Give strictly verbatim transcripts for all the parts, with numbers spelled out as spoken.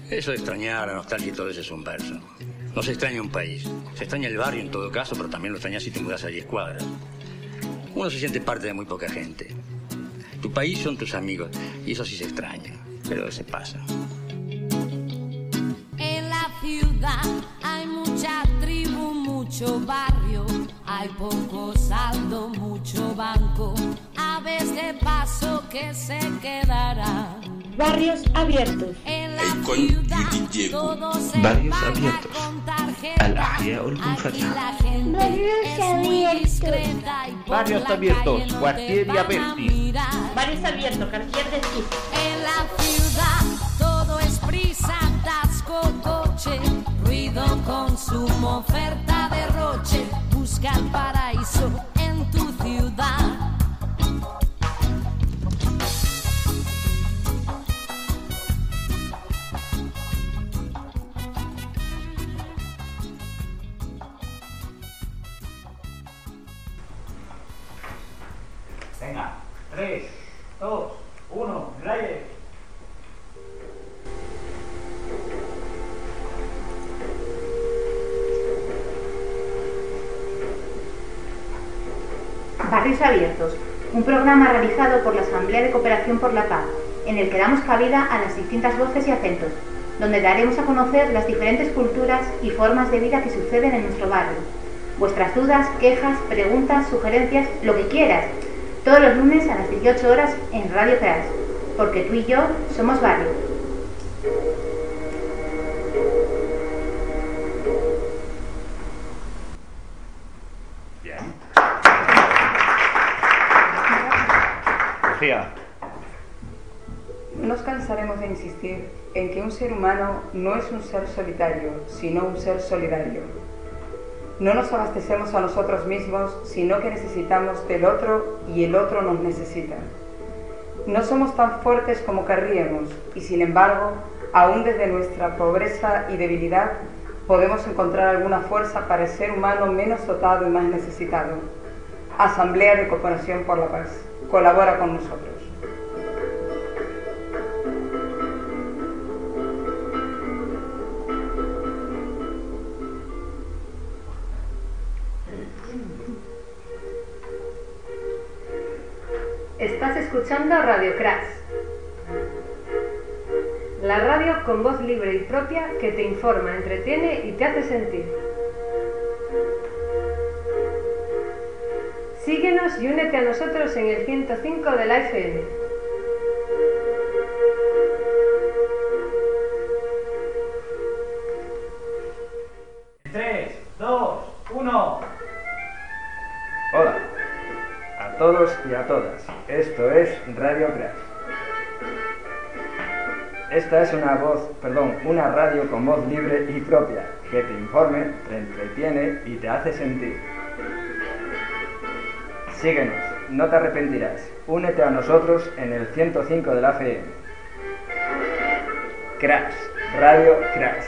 Eso de extrañar, la nostalgia y todo eso es un verso. No se extraña un país. Se extraña el barrio en todo caso, pero también lo extrañas si te mudas a diez cuadras. Uno se siente parte de muy poca gente. Tu país son tus amigos, y eso sí se extraña, pero se pasa. En la ciudad hay mucha tribu, mucho barrio, hay poco saldo, mucho banco, aves de paso que se quedarán. Barrios abiertos. En la ciudad todo se Barrios paga abiertos. con tarjeta. الأحياء المنفتحة. Aquí la gente Barrios es muy abiertos. discreta y por Barrios la abiertos, calle no Quartieri te van a aperti. mirar. Barrios abiertos, Cartier de Sus. En la ciudad todo es prisa, atasco, coche, ruido, consumo, oferta, derroche. Busca el paraíso en tu ciudad. Venga, tres, dos, uno, en el aire. Barrios Abiertos, un programa realizado por la Asamblea de Cooperación por la Paz, en el que damos cabida a las distintas voces y acentos, donde daremos a conocer las diferentes culturas y formas de vida que suceden en nuestro barrio. Vuestras dudas, quejas, preguntas, sugerencias, lo que quieras, todos los lunes a las dieciocho horas en Radio Crash, porque tú y yo somos barrio. Bien. Lucía. No nos cansaremos de insistir en que un ser humano no es un ser solitario, sino un ser solidario. No nos abastecemos a nosotros mismos, sino que necesitamos del otro y el otro nos necesita. No somos tan fuertes como querríamos y, sin embargo, aún desde nuestra pobreza y debilidad, podemos encontrar alguna fuerza para el ser humano menos dotado y más necesitado. Asamblea de Cooperación por la Paz. Colabora con nosotros. Estás escuchando Radio Crash, la radio con voz libre y propia que te informa, entretiene y te hace sentir. Síguenos y únete a nosotros en el ciento cinco de la F M. tres, dos, uno. Hola a todos y a todas. Esto es Radio Crash. Esta es una voz, perdón, una radio con voz libre y propia que te informe, te entretiene y te hace sentir. Síguenos, no te arrepentirás. Únete a nosotros en el ciento cinco de la F M. Crash, Radio Crash.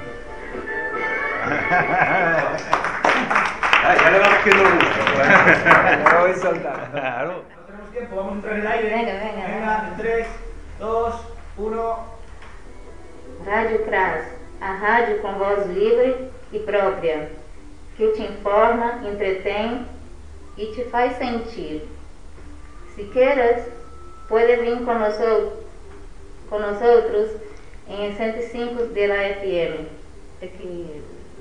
Ay, ya le va cogiendo el gusto. Lo voy soltando. Claro. No tenemos tiempo, vamos a entrar en el aire. Venga, venga, Venga, en tres, dos, uno. Radio Crash, a rádio com voz livre e própria, que te informa, entretém e te faz sentir. Si quieres, puedes vir com nosotros, con nosotros en el ciento cinco de la F M. Aquí.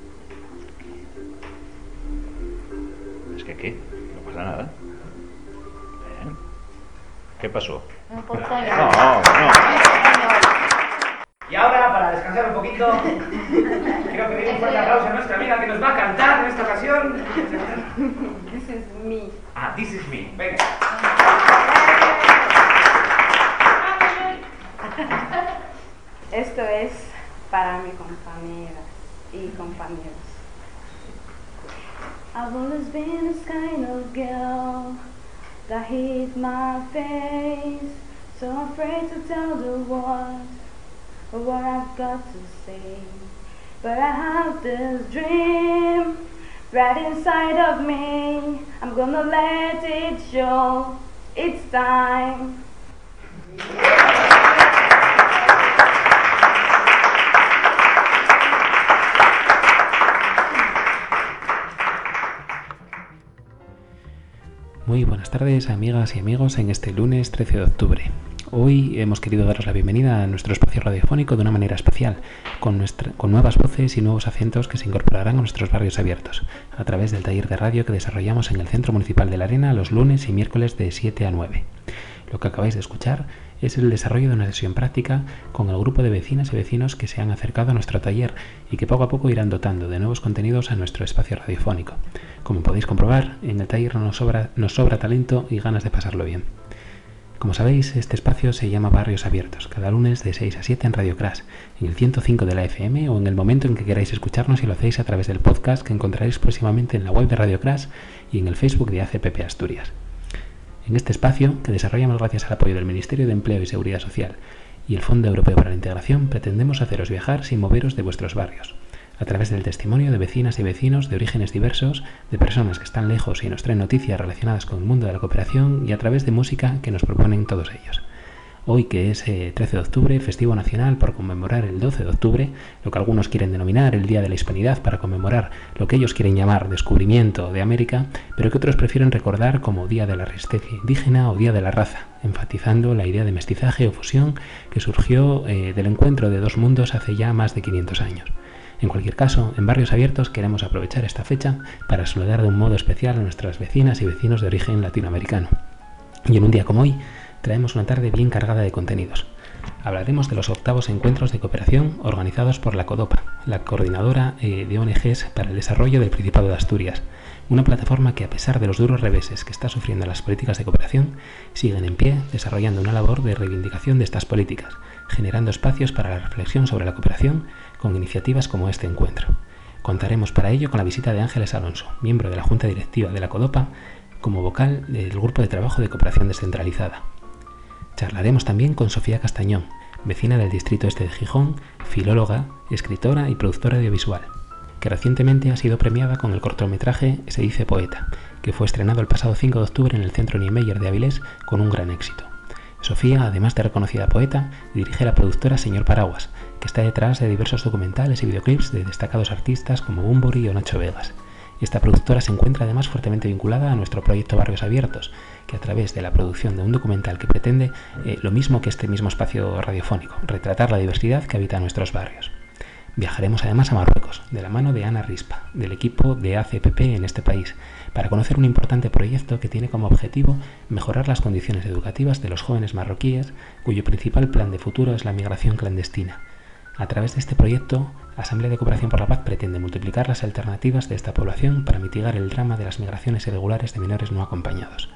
Es que aquí, no pasa nada. Bien. ¿Qué pasó? Un poco No, no. Y ahora, para descansar un poquito, quiero pedir un fuerte aplauso a nuestra amiga que nos va a cantar en esta ocasión. This is me. Ah, This is me. Venga. Esto es para mis compañeras y compañeros. I've always been this kind of girl that hid my face, so afraid to tell the world what I've got to say. But I have this dream right inside of me. I'm gonna let it show. It's time. Muy buenas tardes, amigas y amigos, en este lunes trece de octubre. Hoy hemos querido daros la bienvenida a nuestro espacio radiofónico de una manera especial, con, nuestra, con nuevas voces y nuevos acentos que se incorporarán a nuestros barrios abiertos, a través del taller de radio que desarrollamos en el Centro Municipal de La Arena los lunes y miércoles de siete a nueve. Lo que acabáis de escuchar es el desarrollo de una sesión práctica con el grupo de vecinas y vecinos que se han acercado a nuestro taller y que poco a poco irán dotando de nuevos contenidos a nuestro espacio radiofónico. Como podéis comprobar, en el taller nos sobra, nos sobra talento y ganas de pasarlo bien. Como sabéis, este espacio se llama Barrios Abiertos, cada lunes de seis a siete en Radio Crash, en el ciento cinco de la F M o en el momento en que queráis escucharnos y lo hacéis a través del podcast que encontraréis próximamente en la web de Radio Crash y en el Facebook de A C P P Asturias. En este espacio, que desarrollamos gracias al apoyo del Ministerio de Empleo y Seguridad Social y el Fondo Europeo para la Integración, pretendemos haceros viajar sin moveros de vuestros barrios, a través del testimonio de vecinas y vecinos de orígenes diversos, de personas que están lejos y nos traen noticias relacionadas con el mundo de la cooperación y a través de música que nos proponen todos ellos. Hoy, que es eh, trece de octubre, festivo nacional por conmemorar el doce de octubre, lo que algunos quieren denominar el Día de la Hispanidad para conmemorar lo que ellos quieren llamar descubrimiento de América, pero que otros prefieren recordar como Día de la Resistencia Indígena o Día de la Raza, enfatizando la idea de mestizaje o fusión que surgió eh, del encuentro de dos mundos hace ya más de quinientos años. En cualquier caso, en Barrios Abiertos queremos aprovechar esta fecha para saludar de un modo especial a nuestras vecinas y vecinos de origen latinoamericano. Y en un día como hoy, traemos una tarde bien cargada de contenidos. Hablaremos de los octavos encuentros de cooperación organizados por la CODOPA, la Coordinadora eh, de O N Ges para el Desarrollo del Principado de Asturias, una plataforma que, a pesar de los duros reveses que está sufriendo las políticas de cooperación, siguen en pie desarrollando una labor de reivindicación de estas políticas, generando espacios para la reflexión sobre la cooperación con iniciativas como este encuentro. Contaremos para ello con la visita de Ángeles Alonso, miembro de la Junta Directiva de la CODOPA, como vocal del Grupo de Trabajo de Cooperación Descentralizada. Charlaremos también con Sofía Castañón, vecina del distrito este de Gijón, filóloga, escritora y productora audiovisual, que recientemente ha sido premiada con el cortometraje Se dice poeta, que fue estrenado el pasado cinco de octubre en el Centro Niemeyer de Avilés con un gran éxito. Sofía, además de reconocida poeta, dirige la productora Señor Paraguas, que está detrás de diversos documentales y videoclips de destacados artistas como Bumburi o Nacho Vegas. Esta productora se encuentra además fuertemente vinculada a nuestro proyecto Barrios Abiertos, que a través de la producción de un documental que pretende eh, lo mismo que este mismo espacio radiofónico, retratar la diversidad que habita nuestros barrios. Viajaremos además a Marruecos, de la mano de Ana Rispa, del equipo de A C P P en este país, para conocer un importante proyecto que tiene como objetivo mejorar las condiciones educativas de los jóvenes marroquíes, cuyo principal plan de futuro es la migración clandestina. A través de este proyecto, Asamblea de Cooperación por la Paz pretende multiplicar las alternativas de esta población para mitigar el drama de las migraciones irregulares de menores no acompañados.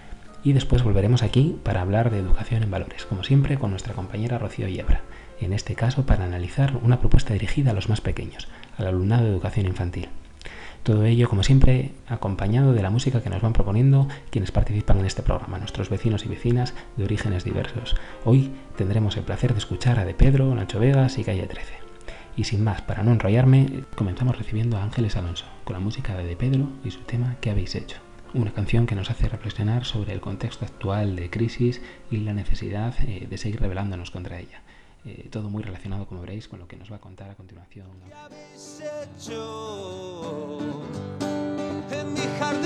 Y después volveremos aquí para hablar de educación en valores, como siempre con nuestra compañera Rocío Yebra, en este caso para analizar una propuesta dirigida a los más pequeños, al alumnado de educación infantil. Todo ello, como siempre, acompañado de la música que nos van proponiendo quienes participan en este programa, nuestros vecinos y vecinas de orígenes diversos. Hoy tendremos el placer de escuchar a De Pedro, Nacho Vegas y Calle trece. Y sin más, para no enrollarme, comenzamos recibiendo a Ángeles Alonso, con la música de De Pedro y su tema ¿Qué habéis hecho? Una canción que nos hace reflexionar sobre el contexto actual de crisis y la necesidad eh, de seguir rebelándonos contra ella. Eh, todo muy relacionado, como veréis, con lo que nos va a contar a continuación. ¿Qué habéis hecho en mi jardín?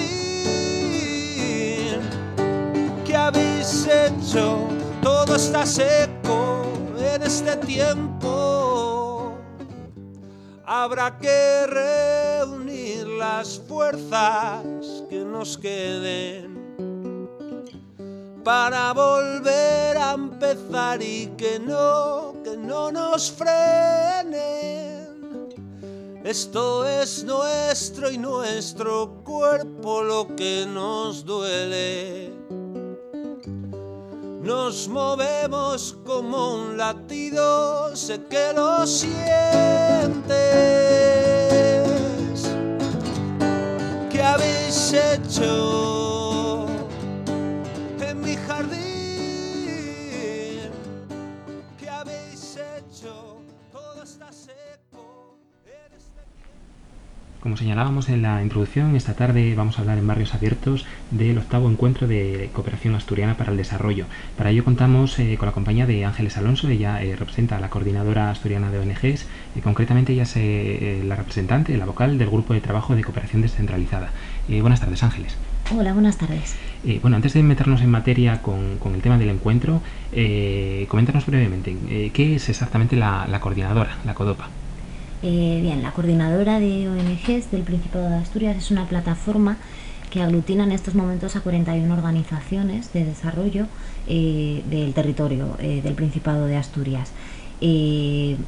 ¿Qué habéis hecho? Todo está seco en este tiempo. Habrá que reunir las fuerzas que nos queden para volver a empezar y que no, que no nos frenen. Esto es nuestro y nuestro cuerpo lo que nos duele. Nos movemos como un latido, sé que lo sientes. ¿Qué habéis hecho en mi jardín? ¿Qué habéis hecho? Todo está seco. Como señalábamos en la introducción, esta tarde vamos a hablar en Barrios Abiertos del octavo encuentro de cooperación asturiana para el desarrollo. Para ello contamos eh, con la compañía de Ángeles Alonso. Ella eh, representa a la Coordinadora Asturiana de O N Ges y concretamente ella es eh, la representante, la vocal del Grupo de Trabajo de Cooperación Descentralizada. Eh, buenas tardes, Ángeles. Hola, buenas tardes. Eh, bueno, antes de meternos en materia con, con el tema del encuentro, eh, coméntanos brevemente, eh, ¿qué es exactamente la, la coordinadora, la CODOPA? Eh, bien, la coordinadora de O N Ges del Principado de Asturias es una plataforma que aglutina en estos momentos a cuarenta y una organizaciones de desarrollo eh, del territorio eh, del Principado de Asturias. Eh,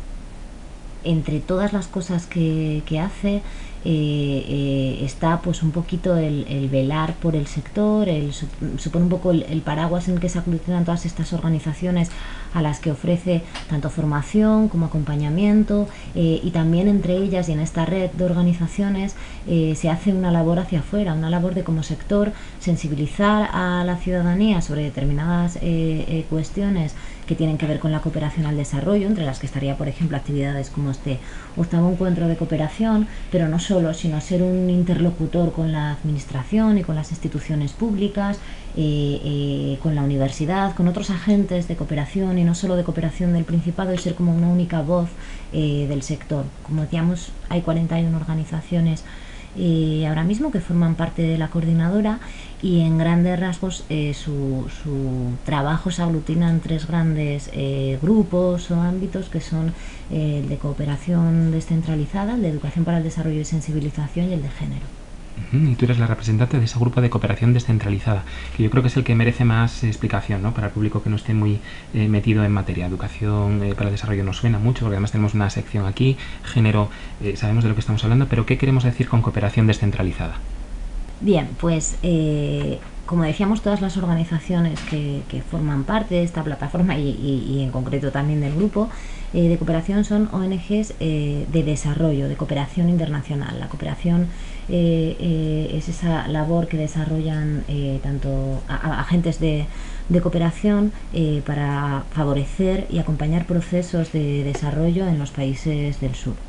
entre todas las cosas que, que hace eh, eh, está pues un poquito el, el velar por el sector, el, supone un poco el, el paraguas en el que se aglutinan todas estas organizaciones a las que ofrece tanto formación como acompañamiento eh, y también entre ellas y en esta red de organizaciones eh, se hace una labor hacia afuera, una labor de como sector sensibilizar a la ciudadanía sobre determinadas eh, eh, cuestiones que tienen que ver con la cooperación al desarrollo, entre las que estaría, por ejemplo, actividades como este octavo encuentro de cooperación, pero no solo, sino ser un interlocutor con la administración y con las instituciones públicas, eh, eh, con la universidad, con otros agentes de cooperación y no solo de cooperación del Principado, y ser como una única voz eh, del sector. Como decíamos, hay cuarenta y una organizaciones eh, ahora mismo que forman parte de la coordinadora y en grandes rasgos eh, su, su trabajo se aglutina en tres grandes eh, grupos o ámbitos que son eh, el de cooperación descentralizada, el de educación para el desarrollo y sensibilización y el de género. Uh-huh. Y tú eres la representante de ese grupo de cooperación descentralizada, que yo creo que es el que merece más explicación, ¿no? Para el público que no esté muy eh, metido en materia. Educación eh, para el desarrollo nos suena mucho, porque además tenemos una sección aquí, género, eh, sabemos de lo que estamos hablando, pero ¿qué queremos decir con cooperación descentralizada? Bien, pues eh, como decíamos, todas las organizaciones que, que forman parte de esta plataforma y, y, y en concreto también del grupo eh, de cooperación son O N Ges eh, de desarrollo, de cooperación internacional. La cooperación eh, eh, es esa labor que desarrollan eh, tanto a, a agentes de, de cooperación eh, para favorecer y acompañar procesos de desarrollo en los países del sur.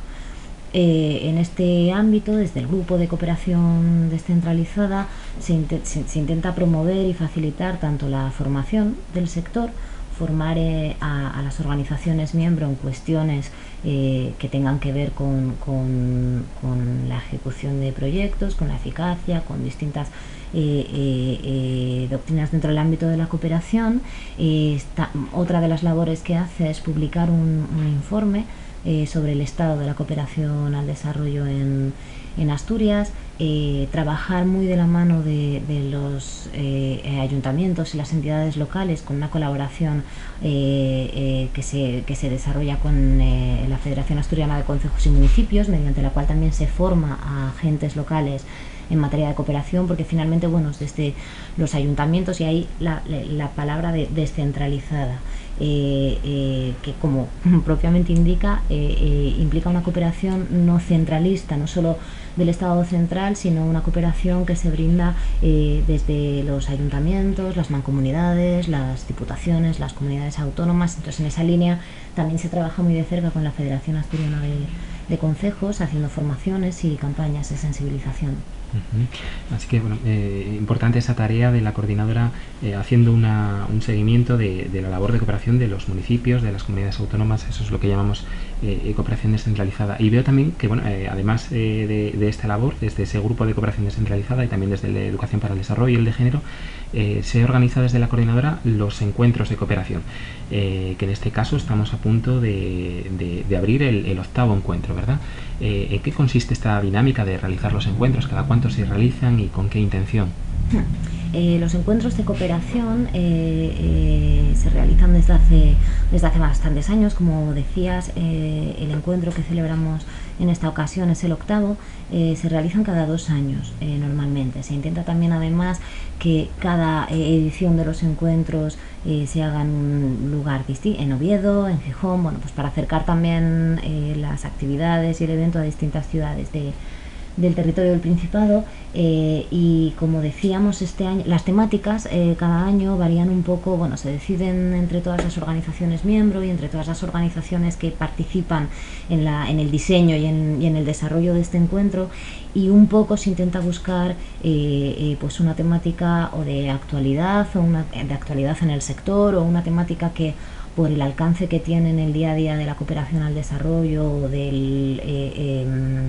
Eh, en este ámbito, desde el grupo de cooperación descentralizada, se, int se, se intenta promover y facilitar tanto la formación del sector, formar eh, a, a las organizaciones miembro en cuestiones eh, que tengan que ver con, con, con la ejecución de proyectos, con la eficacia, con distintas eh, eh, eh, doctrinas dentro del ámbito de la cooperación. Eh, está, otra de las labores que hace es publicar un, un informe Eh, sobre el estado de la cooperación al desarrollo en, en Asturias, eh, trabajar muy de la mano de, de los eh, ayuntamientos y las entidades locales con una colaboración eh, eh, que, se, que se desarrolla con eh, la Federación Asturiana de Concejos y Municipios, mediante la cual también se forma a agentes locales en materia de cooperación, porque finalmente, bueno, desde los ayuntamientos, y ahí la, la, la palabra de descentralizada, eh, eh, que como propiamente indica, eh, eh, implica una cooperación no centralista, no solo del Estado central, sino una cooperación que se brinda eh, desde los ayuntamientos, las mancomunidades, las diputaciones, las comunidades autónomas. Entonces, en esa línea también se trabaja muy de cerca con la Federación Asturiana de, de Concejos, haciendo formaciones y campañas de sensibilización. Uh-huh. Así que, bueno, eh, importante esa tarea de la coordinadora eh, haciendo una, un seguimiento de, de la labor de cooperación de los municipios, de las comunidades autónomas. Eso es lo que llamamos eh, cooperación descentralizada. Y veo también que, bueno, eh, además eh, de, de esta labor, desde ese grupo de cooperación descentralizada y también desde la educación para el desarrollo y el de género, eh, se organiza desde la coordinadora los encuentros de cooperación, eh, que en este caso estamos a punto de, de, de abrir el, el octavo encuentro, ¿verdad? Eh, ¿En qué consiste esta dinámica de realizar los encuentros? ¿Cada cuánto se realizan y con qué intención? Eh, los encuentros de cooperación eh, eh, se realizan desde hace, desde hace bastantes años. Como decías, eh, el encuentro que celebramos en esta ocasión es el octavo. Eh, se realizan cada dos años eh, normalmente. Se intenta también, además, que cada eh, edición de los encuentros eh, se haga en un lugar distinto, en Oviedo, en Gijón, bueno, pues para acercar también eh, las actividades y el evento a distintas ciudades de del territorio del Principado. Eh, y como decíamos, este año las temáticas eh, cada año varían un poco, bueno, se deciden entre todas las organizaciones miembro y entre todas las organizaciones que participan en, la, en el diseño y en, y en el desarrollo de este encuentro, y un poco se intenta buscar eh, eh, pues una temática o de actualidad o una de actualidad en el sector, o una temática que por el alcance que tiene en el día a día de la cooperación al desarrollo o del eh, eh,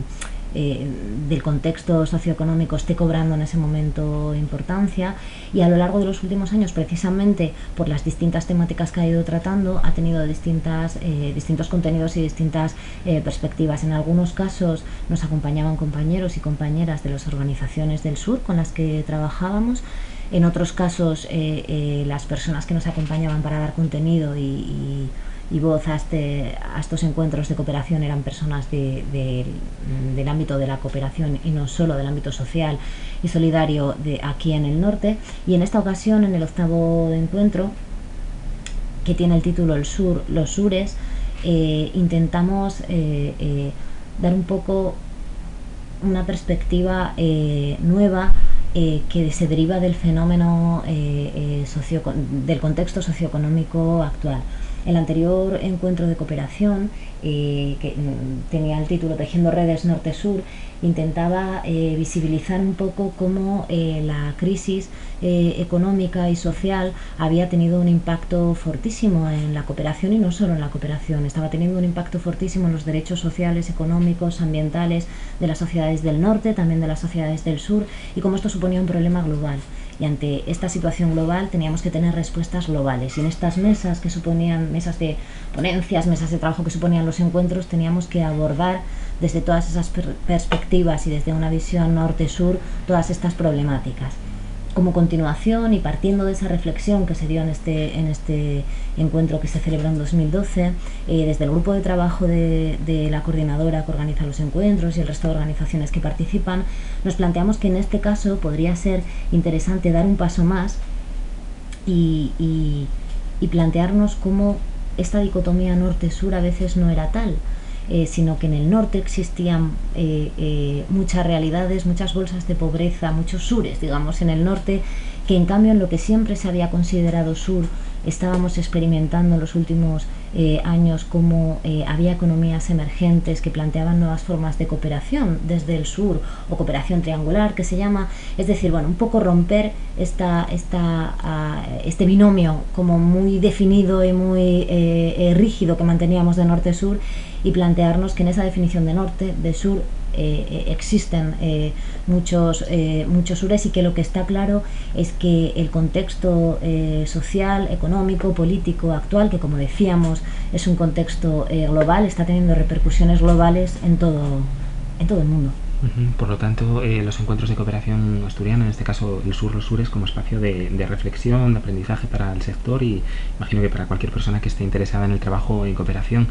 eh, del contexto socioeconómico esté cobrando en ese momento importancia, y a lo largo de los últimos años, precisamente por las distintas temáticas que ha ido tratando, ha tenido distintas, eh, distintos contenidos y distintas eh, perspectivas. En algunos casos nos acompañaban compañeros y compañeras de las organizaciones del sur con las que trabajábamos. En otros casos, eh, eh, las personas que nos acompañaban para dar contenido y, y, y voz a, este, a estos encuentros de cooperación eran personas de, de, del ámbito de la cooperación y no solo del ámbito social y solidario de aquí en el norte. Y en esta ocasión, en el octavo encuentro, que tiene el título El Sur, los Sures, eh, intentamos eh, eh, dar un poco una perspectiva eh, nueva Eh, que se deriva del fenómeno eh, eh, socio, del contexto socioeconómico actual. El anterior encuentro de cooperación, eh, que mm, tenía el título Tejiendo Redes Norte-Sur, intentaba eh, visibilizar un poco cómo eh, la crisis eh, económica y social había tenido un impacto fortísimo en la cooperación, y no solo en la cooperación, estaba teniendo un impacto fortísimo en los derechos sociales, económicos, ambientales de las sociedades del norte, también de las sociedades del sur, y cómo esto suponía un problema global. Y ante esta situación global teníamos que tener respuestas globales, y en estas mesas que suponían, mesas de ponencias, mesas de trabajo que suponían los encuentros, teníamos que abordar desde todas esas per perspectivas y desde una visión norte-sur todas estas problemáticas. Como continuación y partiendo de esa reflexión que se dio en este, en este encuentro que se celebró en dos mil doce, eh, desde el grupo de trabajo de, de la coordinadora que organiza los encuentros y el resto de organizaciones que participan, nos planteamos que en este caso podría ser interesante dar un paso más y, y, y plantearnos cómo esta dicotomía norte-sur a veces no era tal, Eh, sino que en el norte existían eh, eh, muchas realidades, muchas bolsas de pobreza, muchos sures, digamos, en el norte, que en cambio en lo que siempre se había considerado sur estábamos experimentando en los últimos eh, años cómo eh, había economías emergentes que planteaban nuevas formas de cooperación desde el sur, o cooperación triangular que se llama, es decir, bueno, un poco romper esta, esta, uh, este binomio como muy definido y muy eh, eh, rígido que manteníamos de norte-sur, y plantearnos que en esa definición de norte, de sur, eh, eh, existen eh, muchos, eh, muchos sures, y que lo que está claro es que el contexto eh, social, económico, político actual, que como decíamos es un contexto eh, global, está teniendo repercusiones globales en todo, en todo el mundo. Uh-huh. Por lo tanto, eh, los encuentros de cooperación asturiana, en este caso el Sur, los Sures, como espacio de, de reflexión, de aprendizaje para el sector, y imagino que para cualquier persona que esté interesada en el trabajo en cooperación.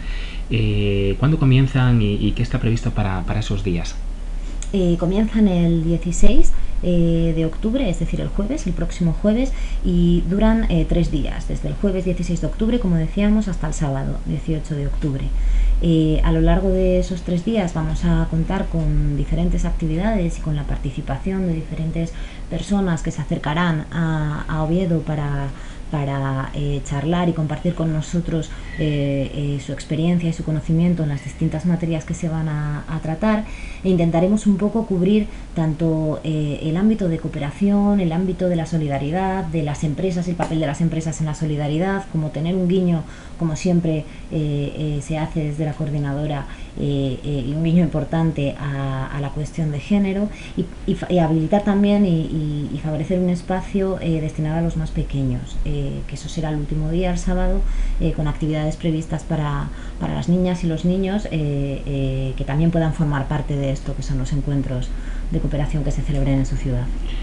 Eh, ¿Cuándo comienzan y, y qué está previsto para, para esos días? Eh, comienzan el dieciséis eh, de octubre, es decir, el jueves, el próximo jueves, y duran eh, tres días, desde el jueves dieciséis de octubre, como decíamos, hasta el sábado dieciocho de octubre. Eh, a lo largo de esos tres días vamos a contar con diferentes actividades y con la participación de diferentes personas que se acercarán a, a Oviedo para, para eh, charlar y compartir con nosotros eh, eh, su experiencia y su conocimiento en las distintas materias que se van a, a tratar, e intentaremos un poco cubrir tanto eh, el ámbito de cooperación, el ámbito de la solidaridad, de las empresas, el papel de las empresas en la solidaridad, como tener un guiño, como siempre eh, eh, se hace desde la coordinadora, eh, eh, un guiño importante a, a la cuestión de género, y, y, y habilitar también y, y, y favorecer un espacio eh, destinado a los más pequeños, eh, que eso será el último día, el sábado, eh, con actividades previstas para, para las niñas y los niños eh, eh, que también puedan formar parte de esto, que son los encuentros de cooperación que se celebren en su ciudad.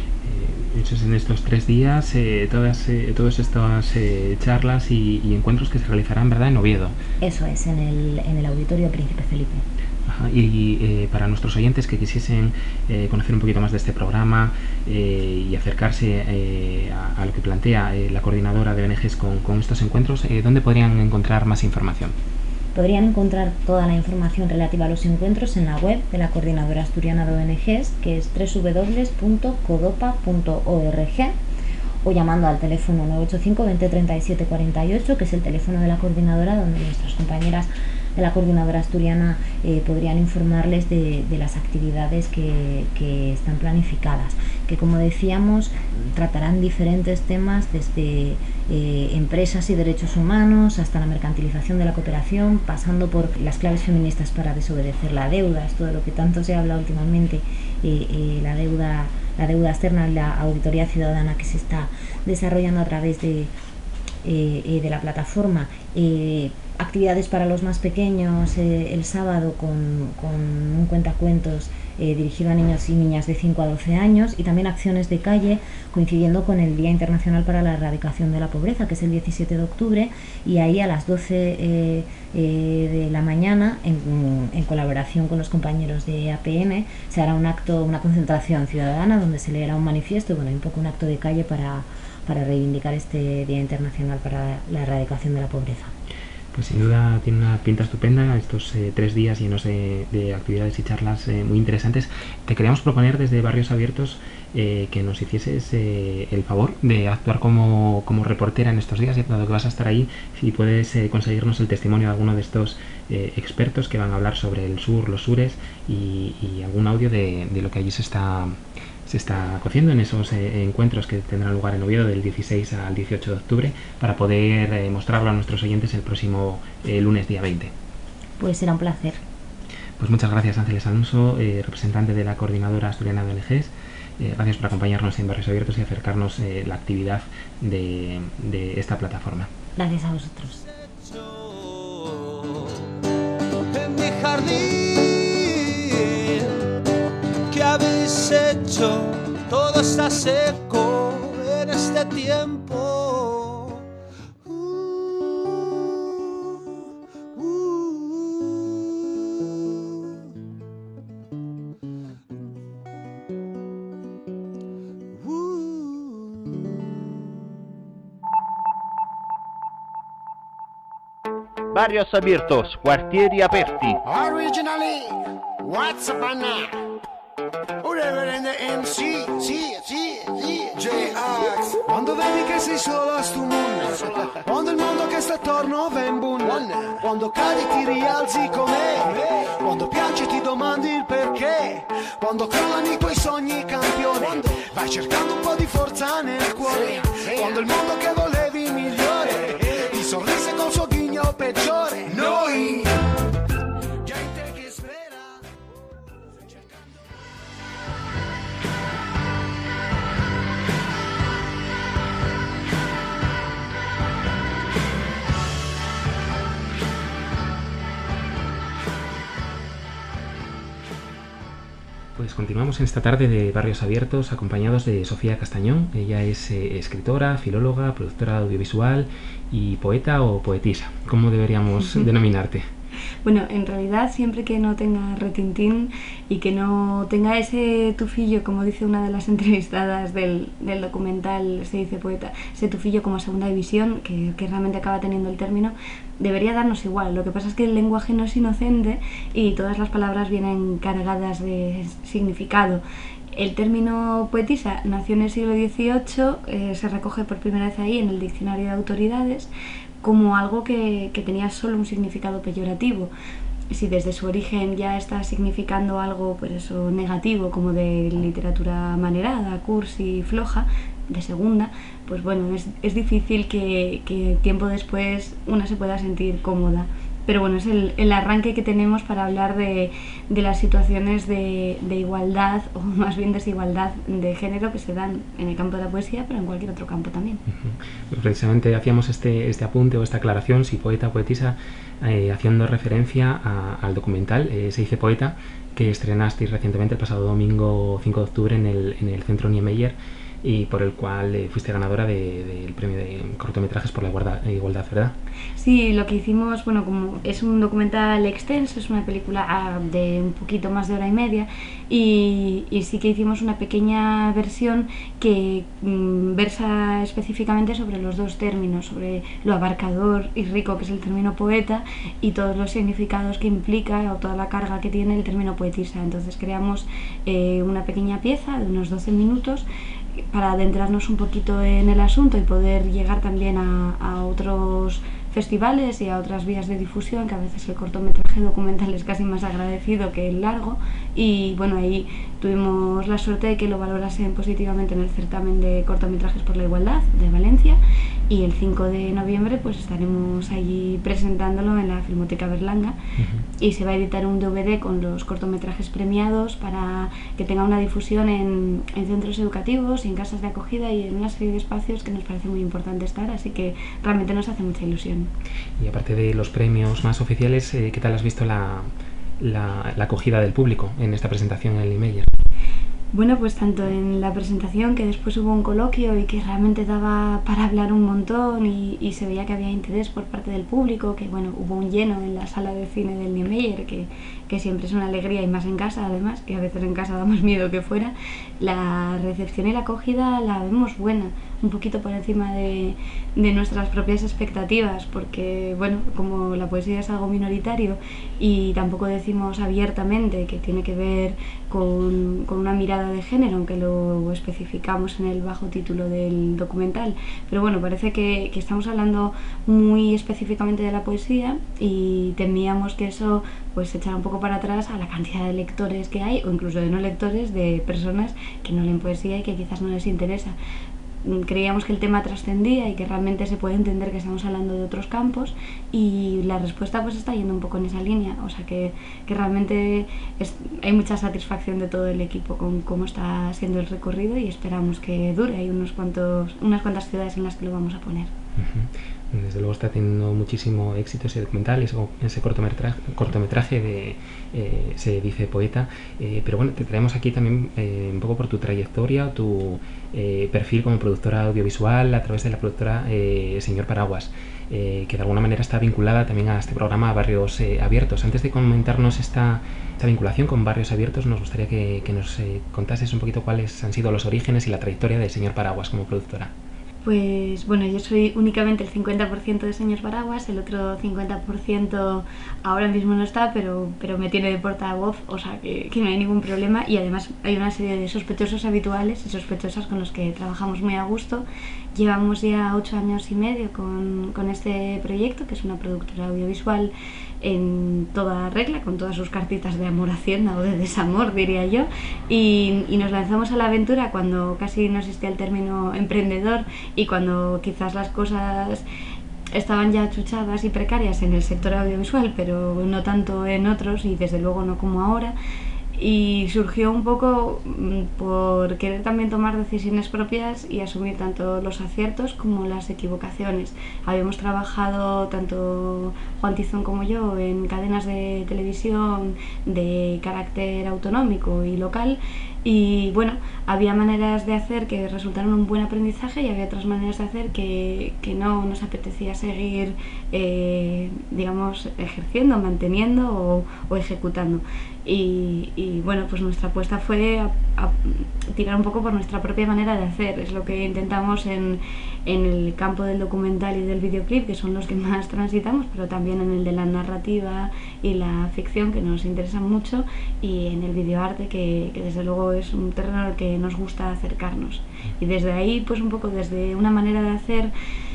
Hechos en estos tres días, eh, todas, eh, todas estas eh, charlas y, y encuentros que se realizarán, ¿verdad?, en Oviedo. Eso es, en el, en el Auditorio Príncipe Felipe. Ajá, y eh, para nuestros oyentes que quisiesen eh, conocer un poquito más de este programa eh, y acercarse eh, a, a lo que plantea eh, la coordinadora de O N Ges con, con estos encuentros, eh, ¿dónde podrían encontrar más información? Podrían encontrar toda la información relativa a los encuentros en la web de la Coordinadora Asturiana de O N Ges, que es doble u doble u doble u punto codopa punto org, o llamando al teléfono nueve ocho cinco, veinte, treinta y siete, cuarenta y ocho, que es el teléfono de la coordinadora, donde nuestras compañeras de la coordinadora asturiana eh, podrían informarles de, de las actividades que, que están planificadas, que como decíamos tratarán diferentes temas desde eh, empresas y derechos humanos hasta la mercantilización de la cooperación, pasando por las claves feministas para desobedecer la deuda, esto de lo que tanto se habla últimamente, eh, eh, la deuda la deuda externa, la auditoría ciudadana que se está desarrollando a través de, eh, eh, de la plataforma, eh, actividades para los más pequeños eh, el sábado con, con un cuentacuentos eh, dirigido a niños y niñas de cinco a doce años, y también acciones de calle coincidiendo con el Día Internacional para la Erradicación de la Pobreza, que es el diecisiete de octubre, y ahí a las doce eh, eh, de la mañana, en, en colaboración con los compañeros de A P M, se hará un acto, una concentración ciudadana donde se leerá un manifiesto y bueno, un poco un acto de calle para, para reivindicar este Día Internacional para la Erradicación de la Pobreza. Pues sin duda tiene una pinta estupenda estos eh, tres días llenos de, de actividades y charlas eh, muy interesantes. Te queríamos proponer desde Barrios Abiertos eh, que nos hicieses eh, el favor de actuar como, como reportera en estos días, dado que vas a estar ahí, si puedes eh, conseguirnos el testimonio de alguno de estos eh, expertos que van a hablar sobre el sur, los sures y, y algún audio de, de lo que allí se está se está cociendo en esos eh, encuentros que tendrán lugar en Oviedo del dieciséis al dieciocho de octubre, para poder eh, mostrarlo a nuestros oyentes el próximo eh, lunes día veinte. Pues será un placer. Pues muchas gracias, Ángeles Alonso, eh, representante de la Coordinadora Asturiana de O N Ges. Eh, gracias por acompañarnos en Barrios Abiertos y acercarnos eh, la actividad de, de esta plataforma. Gracias a vosotros. En mi jardín, ¿qué habéis hecho? Todo está seco en este tiempo. Uh, uh, uh, uh. Barrios Abiertos, quartieri aperti. Originally, what's up now? Whatever in the M C, sì, sì, sì, J-Ax. Quando vedi che sei solo a stu mondo, quando il mondo che sta attorno va in bunna, quando cadi ti rialzi con me, quando piangi ti domandi il perché, quando crollano i tuoi sogni campione, vai cercando un po' di forza nel cuore, quando il mondo che volevi migliore, ti sorrise col suo ghigno peggiore, noi Pues continuamos en esta tarde de Barrios Abiertos acompañados de Sofía Castañón. Ella es eh, escritora, filóloga, productora audiovisual y poeta o poetisa. ¿Cómo deberíamos denominarte? Bueno, en realidad siempre que no tenga retintín y que no tenga ese tufillo, como dice una de las entrevistadas del, del documental Se dice poeta, ese tufillo como segunda división que, que realmente acaba teniendo el término, debería darnos igual. Lo que pasa es que el lenguaje no es inocente y todas las palabras vienen cargadas de significado. El término poetisa nació en el siglo dieciocho, eh, se recoge por primera vez ahí en el Diccionario de Autoridades como algo que, que tenía solo un significado peyorativo. Si desde su origen ya está significando algo pues eso, negativo, como de literatura manerada, cursi, floja, de segunda, pues bueno, es, es difícil que, que tiempo después una se pueda sentir cómoda. Pero bueno, es el, el arranque que tenemos para hablar de, de las situaciones de, de igualdad, o más bien desigualdad de género que se dan en el campo de la poesía, pero en cualquier otro campo también. Uh-huh. Precisamente hacíamos este, este apunte o esta aclaración, si poeta o poetisa, eh, haciendo referencia a, al documental eh, Se dice poeta, que estrenasteis recientemente el pasado domingo cinco de octubre en el, en el Centro Niemeyer, y por el cual eh, fuiste ganadora del de, de premio de cortometrajes por la igualdad, igualdad, ¿verdad? Sí, lo que hicimos, bueno, como es un documental extenso, es una película de un poquito más de hora y media, y, y sí que hicimos una pequeña versión que mmm, versa específicamente sobre los dos términos, sobre lo abarcador y rico que es el término poeta y todos los significados que implica o toda la carga que tiene el término poetisa. Entonces creamos eh, una pequeña pieza de unos doce minutos para adentrarnos un poquito en el asunto y poder llegar también a, a otros festivales y a otras vías de difusión, que a veces el cortometraje documental es casi más agradecido que el largo, y bueno, ahí tuvimos la suerte de que lo valorasen positivamente en el certamen de cortometrajes por la igualdad de Valencia, y el cinco de noviembre pues estaremos allí presentándolo en la Filmoteca Berlanga. Uh-huh. Y se va a editar un D V D con los cortometrajes premiados para que tenga una difusión en, en centros educativos y en casas de acogida y en una serie de espacios que nos parece muy importante estar, así que realmente nos hace mucha ilusión. Y aparte de los premios más oficiales, eh, ¿qué tal has visto la, la, la acogida del público en esta presentación en el Niemeyer? Bueno, pues tanto en la presentación, que después hubo un coloquio y que realmente daba para hablar un montón y, y se veía que había interés por parte del público, que bueno, hubo un lleno en la sala de cine del Niemeyer, que, que siempre es una alegría, y más en casa además, que a veces en casa da más miedo que fuera. La recepción y la acogida la vemos buena, un poquito por encima de, de nuestras propias expectativas, porque bueno, como la poesía es algo minoritario y tampoco decimos abiertamente que tiene que ver con, con una mirada de género, aunque lo especificamos en el bajo título del documental, pero bueno, parece que, que estamos hablando muy específicamente de la poesía, y temíamos que eso pues echara un poco para atrás a la cantidad de lectores que hay, o incluso de no lectores, de personas que no leen poesía y que quizás no les interesa. Creíamos que el tema trascendía y que realmente se puede entender que estamos hablando de otros campos, y la respuesta pues está yendo un poco en esa línea, o sea que, que realmente es, hay mucha satisfacción de todo el equipo con cómo está siendo el recorrido, y esperamos que dure. Hay unos cuantos, unas cuantas ciudades en las que lo vamos a poner. Uh-huh. Desde luego está teniendo muchísimo éxito ese documental, ese, ese cortometraje, cortometraje de eh, Se dice poeta, eh, pero bueno, te traemos aquí también eh, un poco por tu trayectoria, tu eh, perfil como productora audiovisual a través de la productora eh, Señor Paraguas, eh, que de alguna manera está vinculada también a este programa Barrios eh, Abiertos. Antes de comentarnos esta, esta vinculación con Barrios Abiertos, nos gustaría que, que nos eh, contases un poquito cuáles han sido los orígenes y la trayectoria de Señor Paraguas como productora. Pues bueno, yo soy únicamente el cincuenta por ciento de Señor Paraguas, el otro cincuenta por ciento ahora mismo no está, pero, pero me tiene de portavoz, o sea que, que no hay ningún problema, y además hay una serie de sospechosos habituales y sospechosas con los que trabajamos muy a gusto. Llevamos ya ocho años y medio con, con este proyecto, que es una productora audiovisual en toda regla, con todas sus cartitas de amor a Hacienda o de desamor, diría yo, y, y nos lanzamos a la aventura cuando casi no existía el término emprendedor y cuando quizás las cosas estaban ya achuchadas y precarias en el sector audiovisual, pero no tanto en otros, y desde luego no como ahora. Y surgió un poco por querer también tomar decisiones propias y asumir tanto los aciertos como las equivocaciones. Habíamos trabajado tanto Juan Tizón como yo en cadenas de televisión de carácter autonómico y local, y bueno, había maneras de hacer que resultaron un buen aprendizaje y había otras maneras de hacer que, que no nos apetecía seguir, eh, digamos, ejerciendo, manteniendo o, o ejecutando. Y, y bueno, pues nuestra apuesta fue a, a tirar un poco por nuestra propia manera de hacer. Es lo que intentamos en, en el campo del documental y del videoclip, que son los que más transitamos, pero también en el de la narrativa y la ficción, que nos interesan mucho, y en el videoarte, que, que desde luego es un terreno al que nos gusta acercarnos. Y desde ahí, pues un poco desde una manera de hacer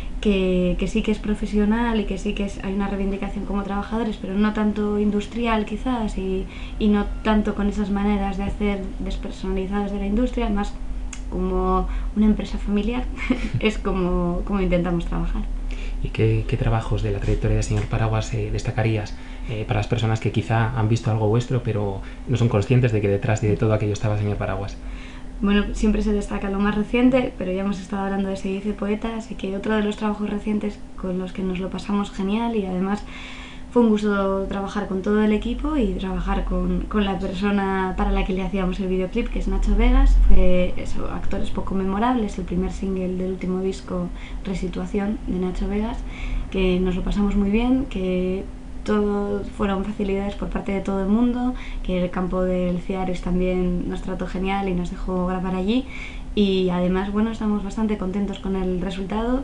Que, que sí que es profesional y que sí que es, hay una reivindicación como trabajadores, pero no tanto industrial quizás, y, y no tanto con esas maneras de hacer despersonalizadas de la industria, más como una empresa familiar, es como, como intentamos trabajar. ¿Y qué, qué trabajos de la trayectoria de Señor Paraguas eh, destacarías eh, para las personas que quizá han visto algo vuestro pero no son conscientes de que detrás de todo aquello estaba Señor Paraguas? Bueno, siempre se destaca lo más reciente, pero ya hemos estado hablando de Se dice poeta, así que otro de los trabajos recientes con los que nos lo pasamos genial, y además fue un gusto trabajar con todo el equipo y trabajar con, con la persona para la que le hacíamos el videoclip, que es Nacho Vegas. Fue eso, Actores poco memorables, el primer single del último disco, Resituación, de Nacho Vegas, que nos lo pasamos muy bien, que todo fueron facilidades por parte de todo el mundo, que el campo del Ciares también nos trató genial y nos dejó grabar allí, y además bueno, estamos bastante contentos con el resultado.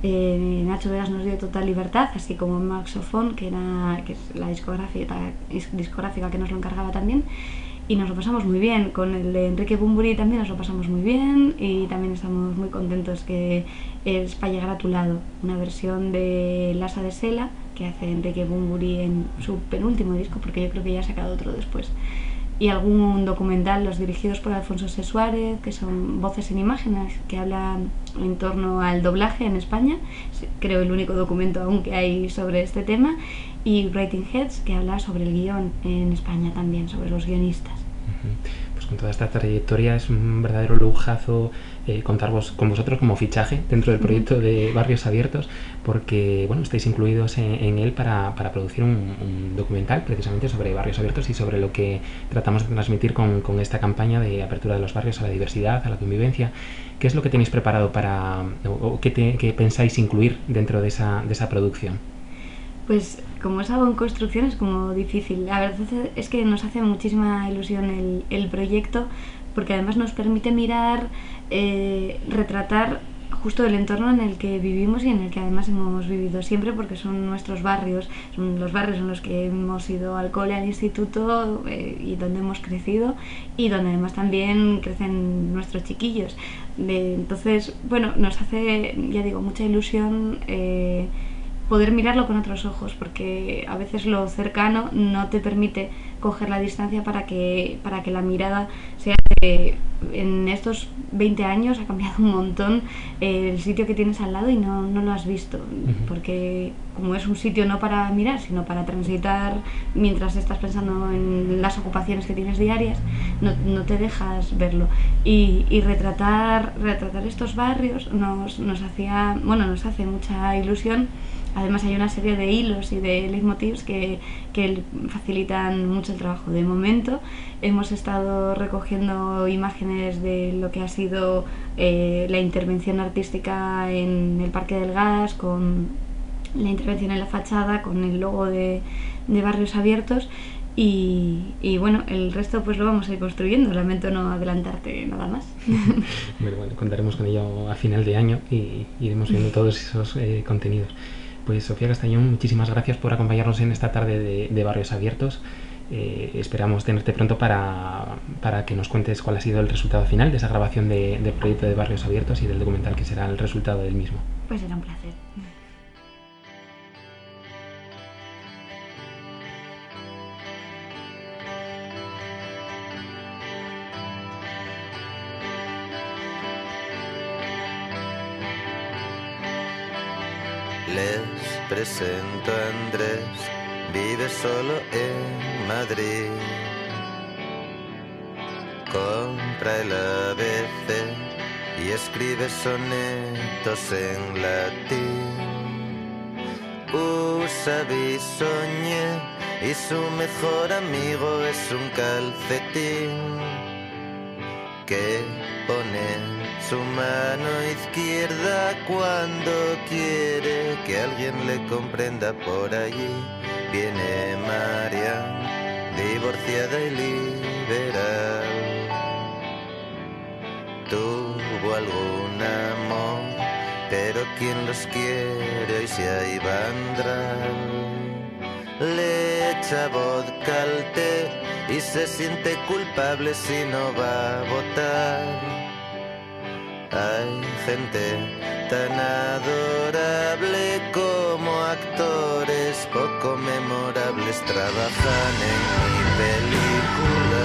Eh, Nacho Vegas nos dio total libertad, así como Maxofón, que era que es la discográfica, discográfica que nos lo encargaba también, y nos lo pasamos muy bien. Con el de Enrique Bunbury también nos lo pasamos muy bien y también estamos muy contentos, que es Para llegar a tu lado, una versión de L'Asa de Sela que hace Enrique Bunbury en su penúltimo disco, porque yo creo que ya ha sacado otro después, y algún documental, los dirigidos por Alfonso C. Suárez, que son Voces sin Imágenes, que hablan en torno al doblaje en España, creo el único documento aún que hay sobre este tema, y Writing Heads, que habla sobre el guión en España también, sobre los guionistas. Pues con toda esta trayectoria es un verdadero lujazo eh, contar vos, con vosotros como fichaje dentro del proyecto de Barrios Abiertos, porque bueno, estáis incluidos en, en él para, para producir un, un documental precisamente sobre barrios abiertos y sobre lo que tratamos de transmitir con, con esta campaña de apertura de los barrios a la diversidad, a la convivencia. ¿Qué es lo que tenéis preparado para, o, o qué, te, qué pensáis incluir dentro de esa, de esa producción? Pues como es algo en construcción es como difícil. La verdad es que nos hace muchísima ilusión el, el proyecto, porque además nos permite mirar, eh, retratar justo el entorno en el que vivimos y en el que además hemos vivido siempre, porque son nuestros barrios, son los barrios en los que hemos ido al cole, al instituto eh, y donde hemos crecido y donde además también crecen nuestros chiquillos. De, entonces, bueno, nos hace, ya digo, mucha ilusión eh, poder mirarlo con otros ojos, porque a veces lo cercano no te permite coger la distancia para que, para que la mirada sea de, en estos veinte años ha cambiado un montón eh, el sitio que tienes al lado y no, no lo has visto, uh-huh. porque como es un sitio no para mirar, sino para transitar mientras estás pensando en las ocupaciones que tienes diarias, no, no te dejas verlo. Y, y retratar, retratar estos barrios nos, nos hacía, bueno, nos hace mucha ilusión. Además hay una serie de hilos y de leitmotivs que, que facilitan mucho el trabajo. De momento hemos estado recogiendo imágenes de lo que ha sido eh, la intervención artística en el Parque del Gas, con la intervención en la fachada, con el logo de, de Barrios Abiertos, y, y bueno, el resto pues lo vamos a ir construyendo. Lamento no adelantarte nada más. Bueno, bueno, contaremos con ello a final de año y iremos viendo todos esos eh, contenidos. Pues Sofía Castañón, muchísimas gracias por acompañarnos en esta tarde de, de Barrios Abiertos. Eh, esperamos tenerte pronto para, para que nos cuentes cuál ha sido el resultado final de esa grabación de, del proyecto de Barrios Abiertos y del documental que será el resultado del mismo. Pues será un placer. Les presento a Andrés, vive solo en Madrid. Compra el A B C y escribe sonetos en latín. Usa bisoñé y su mejor amigo es un calcetín que pone su mano izquierda cuando quiere que alguien le comprenda. Por allí viene María, divorciada y liberal. Tuvo algún amor, pero quien los quiere hoy se ha ido a Andral. Le echa vodka al té y se siente culpable si no va a votar. Hay gente tan adorable como actores poco memorables trabajan en mi película.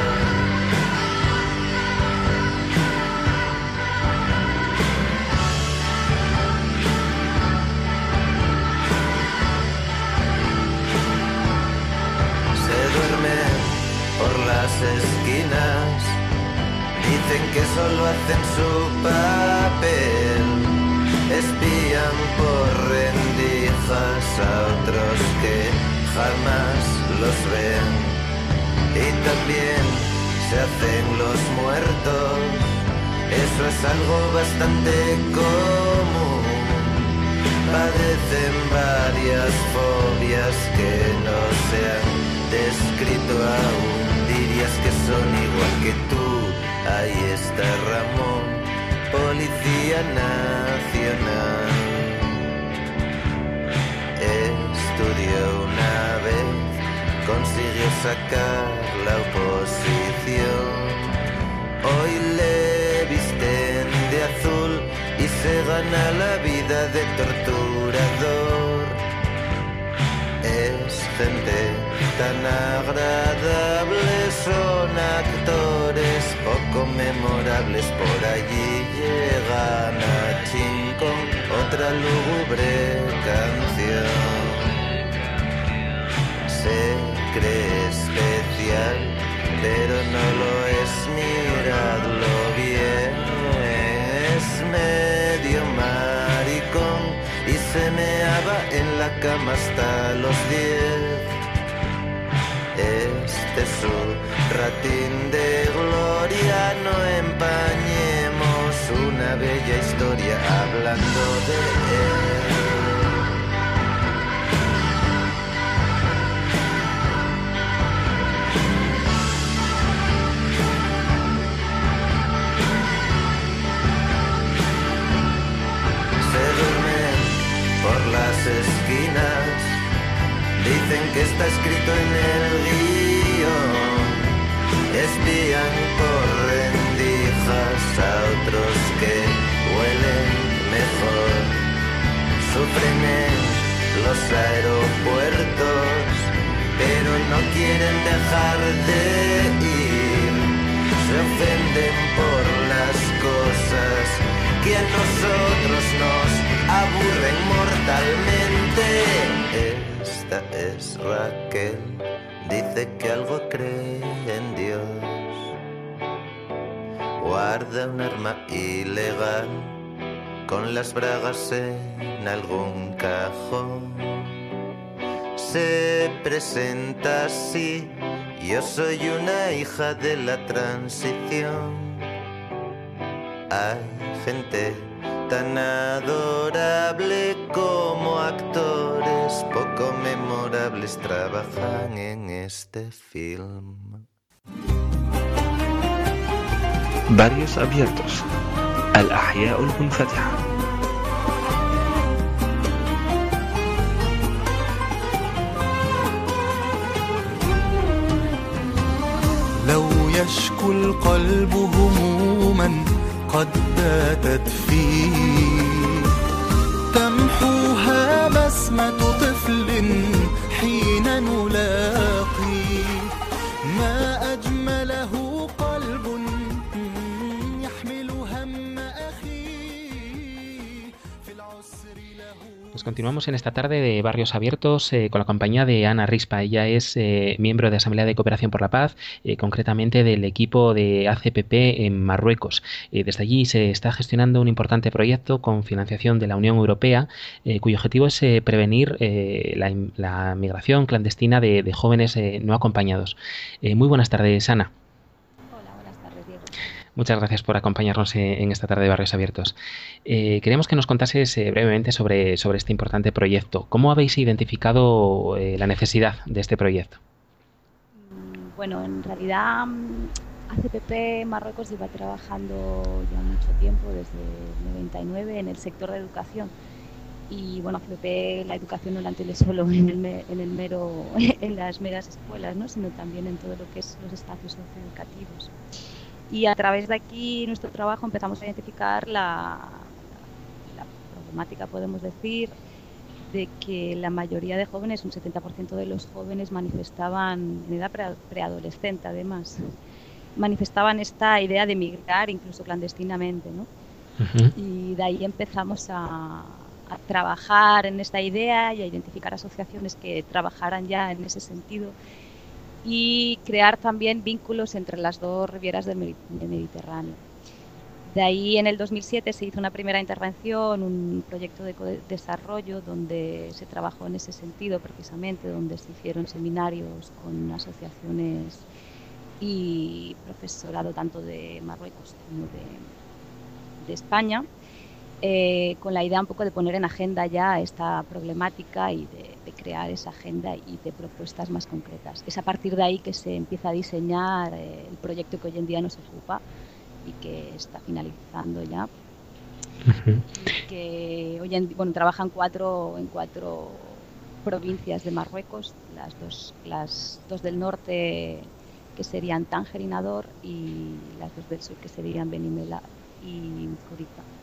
Se duermen por las esquinas, dicen que solo hacen su papel, espían por rendijas a otros que jamás los ven, y también se hacen los muertos, eso es algo bastante común. Padecen varias fobias que no se han descrito aún, dirías que son igual que tú. Ahí está Ramón, Policía Nacional. Estudió una vez, consiguió sacar la oposición. llena la vida de torturador. Es gente tan agradable, son actores poco memorables. Por allí llegan a Chincón, otra lúgubre canción. Se cree especial, pero no lo es, miradlo bien. Es medio maricón y se meaba en la cama hasta los diez. Este es su ratín de gloria, no empañemos una bella historia hablando de él. Esquinas dicen que está escrito en el guión, espían por rendijas a otros que huelen mejor, sufren en los aeropuertos, pero no quieren dejar de ir, se ofenden por las cosas que a nosotros nos aburren mortalmente. Esta es Raquel, dice que algo cree en Dios. Guarda un arma ilegal con las bragas en algún cajón. Se presenta así: yo soy una hija de la transición. Hay gente tan adorable como actores poco memorables trabajan en este film. Barrios abiertos. الأحياء المنفتحة. لو يشكو القلب هموما قد باتت فيه تمحوها بسمة طفل حين نلاقي ما أجمله قلب يحمل هم أخي في العسر له. Pues continuamos en esta tarde de Barrios Abiertos eh, con la compañía de Ana Rispa. Ella es eh, miembro de Asamblea de Cooperación por la Paz, eh, concretamente del equipo de A C P P en Marruecos. Eh, desde allí se está gestionando un importante proyecto con financiación de la Unión Europea, eh, cuyo objetivo es eh, prevenir eh, la, la migración clandestina de, de jóvenes eh, no acompañados. Eh, muy buenas tardes, Ana. Muchas gracias por acompañarnos en esta tarde de Barrios Abiertos. Eh, queremos que nos contases eh, brevemente sobre, sobre este importante proyecto. ¿Cómo habéis identificado eh, la necesidad de este proyecto? Bueno, en realidad A C P P Marruecos lleva trabajando ya mucho tiempo, desde el noventa y nueve, en el sector de educación. Y bueno, A C P P la educación no la entiende solo en el, me, en el mero, en las meras escuelas, ¿no? Sino también en todo lo que es los espacios socioeducativos. Y a través de aquí, nuestro trabajo, empezamos a identificar la, la problemática, podemos decir, de que la mayoría de jóvenes, un setenta por ciento de los jóvenes manifestaban, en edad pre, preadolescente además, manifestaban esta idea de migrar incluso clandestinamente, ¿no? Uh-huh. Y de ahí empezamos a, a trabajar en esta idea y a identificar asociaciones que trabajaran ya en ese sentido, y crear también vínculos entre las dos rivieras del Mediterráneo. De ahí, en el dos mil siete, se hizo una primera intervención, un proyecto de desarrollo donde se trabajó en ese sentido precisamente, donde se hicieron seminarios con asociaciones y profesorado tanto de Marruecos como de, de España, eh, con la idea un poco de poner en agenda ya esta problemática y de, de crear esa agenda y de propuestas más concretas. Es a partir de ahí que se empieza a diseñar eh, el proyecto que hoy en día nos ocupa y que está finalizando ya. Uh-huh. Y que hoy en, bueno, trabaja en cuatro, en cuatro provincias de Marruecos, las dos, las dos del norte, que serían Tánger y Nador, y las dos del sur, que serían Benimela y Coripa.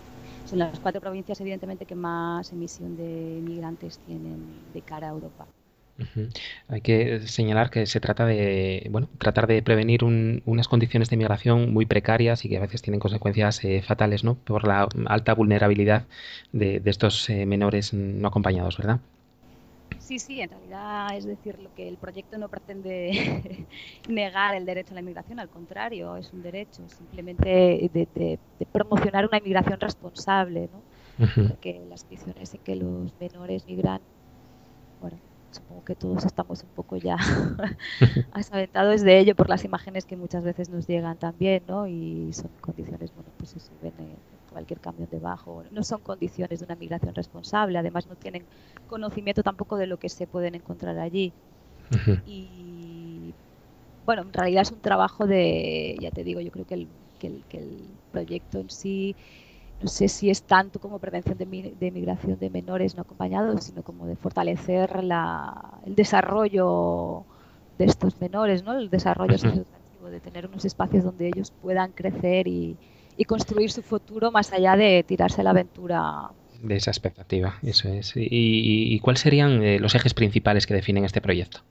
son las cuatro provincias, evidentemente, que más emisión de migrantes tienen de cara a Europa. Uh-huh. Hay que señalar que se trata de, bueno, tratar de prevenir un, unas condiciones de migración muy precarias y que a veces tienen consecuencias eh, fatales, ¿no? Por la alta vulnerabilidad de, de estos eh, menores no acompañados, ¿verdad? Sí, sí, en realidad, es decir, lo que el proyecto no pretende negar el derecho a la inmigración, al contrario, es un derecho simplemente de, de, de promocionar una inmigración responsable, ¿no? Uh-huh. Porque las condiciones en que los menores migran, bueno, supongo que todos estamos un poco ya asaventados de ello por las imágenes que muchas veces nos llegan también, ¿no? Y son condiciones, bueno, pues eso, ven en cualquier camión debajo. No son condiciones de una migración responsable, además no tienen conocimiento tampoco de lo que se pueden encontrar allí. Uh-huh. Y, bueno, en realidad es un trabajo de, ya te digo, yo creo que el, que el, que el proyecto en sí, no sé si es tanto como prevención de, mi, de migración de menores no acompañados, sino como de fortalecer la, el desarrollo de estos menores, ¿no? El desarrollo socioeducativo, de tener unos espacios donde ellos puedan crecer y, y construir su futuro más allá de tirarse a la aventura. De esa expectativa, eso es. ¿Y, y, y cuáles serían eh, los ejes principales que definen este proyecto?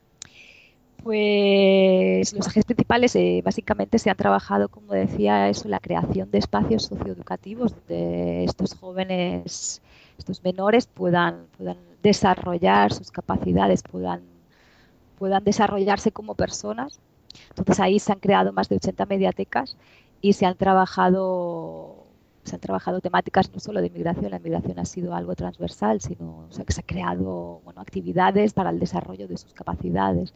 Pues los ejes principales eh, básicamente se han trabajado, como decía, eso, la creación de espacios socioeducativos donde estos jóvenes, estos menores puedan, puedan desarrollar sus capacidades, puedan, puedan desarrollarse como personas. Entonces ahí se han creado más de ochenta mediatecas y se han trabajado se han trabajado temáticas no solo de inmigración, la inmigración ha sido algo transversal, sino o sea, que se han creado bueno, actividades para el desarrollo de sus capacidades.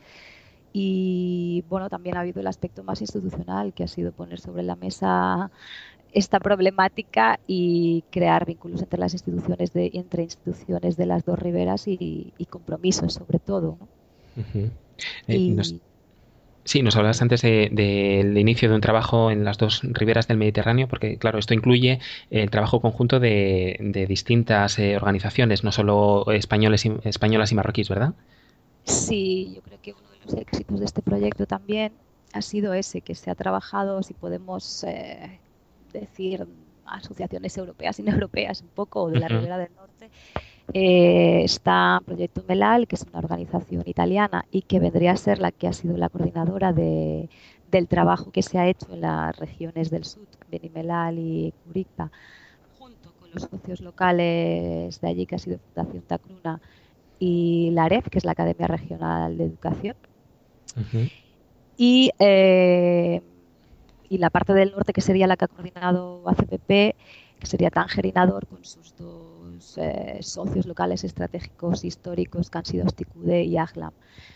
Y bueno, también ha habido el aspecto más institucional, que ha sido poner sobre la mesa esta problemática y crear vínculos entre las instituciones de, entre instituciones de las dos riberas y, y compromisos sobre todo, ¿no? Uh-huh. eh, y... nos... Sí, nos hablabas antes del de, de inicio de un trabajo en las dos riberas del Mediterráneo, porque claro, esto incluye el trabajo conjunto de, de distintas eh, organizaciones, no solo españoles y, españolas y marroquíes, ¿verdad? Sí, yo creo que uno de los éxitos de este proyecto también ha sido ese, que se ha trabajado, si podemos eh, decir, asociaciones europeas y no europeas un poco, o de la uh-huh. Ribera del Norte. Eh, está Proyecto Melal, que es una organización italiana y que vendría a ser la que ha sido la coordinadora de, del trabajo que se ha hecho en las regiones del sur, Beni Mellal y Curicba, junto con los socios locales de allí, que ha sido Fundación Tacruna y la AREF, que es la Academia Regional de Educación. Uh-huh. Y, eh, y la parte del norte, que sería la que ha coordinado A C P P, que sería Tánger y Nador, con sus dos eh, socios locales estratégicos históricos, que han sido Sticude y Aglam.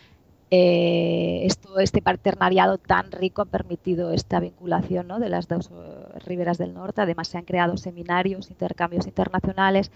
Eh, esto, este paternariado tan rico ha permitido esta vinculación, ¿no?, de las dos uh, riberas del norte. Además, se han creado seminarios, intercambios internacionales,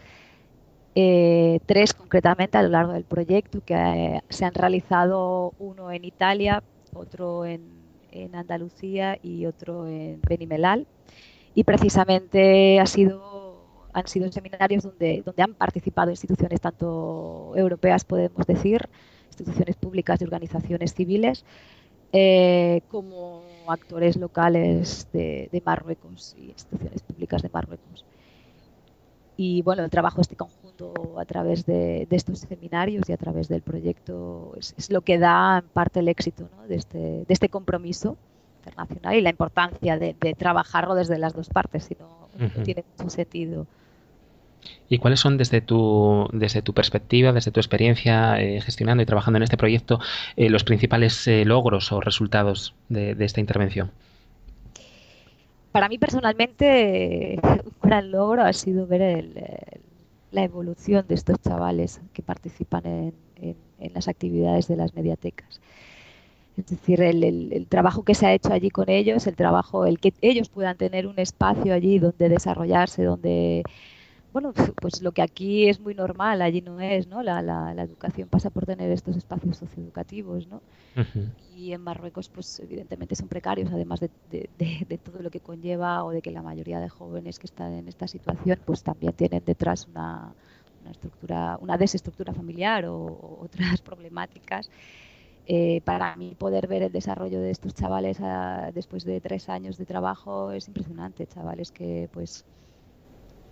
eh, tres concretamente a lo largo del proyecto, que eh, se han realizado, uno en Italia, otro en, en Andalucía y otro en Beni Mellal. Y precisamente ha sido, han sido seminarios donde, donde han participado instituciones tanto europeas, podemos decir, instituciones públicas y organizaciones civiles, eh, como actores locales de, de Marruecos y instituciones públicas de Marruecos. Y bueno, el trabajo este conjunto a través de, de estos seminarios y a través del proyecto es, es lo que da en parte el éxito, ¿no?, de, este, de este compromiso internacional y la importancia de, de trabajarlo desde las dos partes, si no, uh-huh. no tiene mucho sentido. ¿Y cuáles son, desde tu, desde tu perspectiva, desde tu experiencia eh, gestionando y trabajando en este proyecto, eh, los principales eh, logros o resultados de, de esta intervención? Para mí personalmente un gran logro ha sido ver el, el, la evolución de estos chavales que participan en, en, en las actividades de las mediatecas. Es decir, el, el, el trabajo que se ha hecho allí con ellos, el trabajo, el que ellos puedan tener un espacio allí donde desarrollarse, donde, bueno, pues lo que aquí es muy normal, allí no es, ¿no? La, la, la educación pasa por tener estos espacios socioeducativos, ¿no? Uh-huh. Y en Marruecos, pues evidentemente son precarios, además de, de, de, de todo lo que conlleva, o de que la mayoría de jóvenes que están en esta situación, pues también tienen detrás una, una estructura, una desestructura familiar o, o otras problemáticas. Eh, para mí poder ver el desarrollo de estos chavales a, después de tres años de trabajo es impresionante. Chavales que pues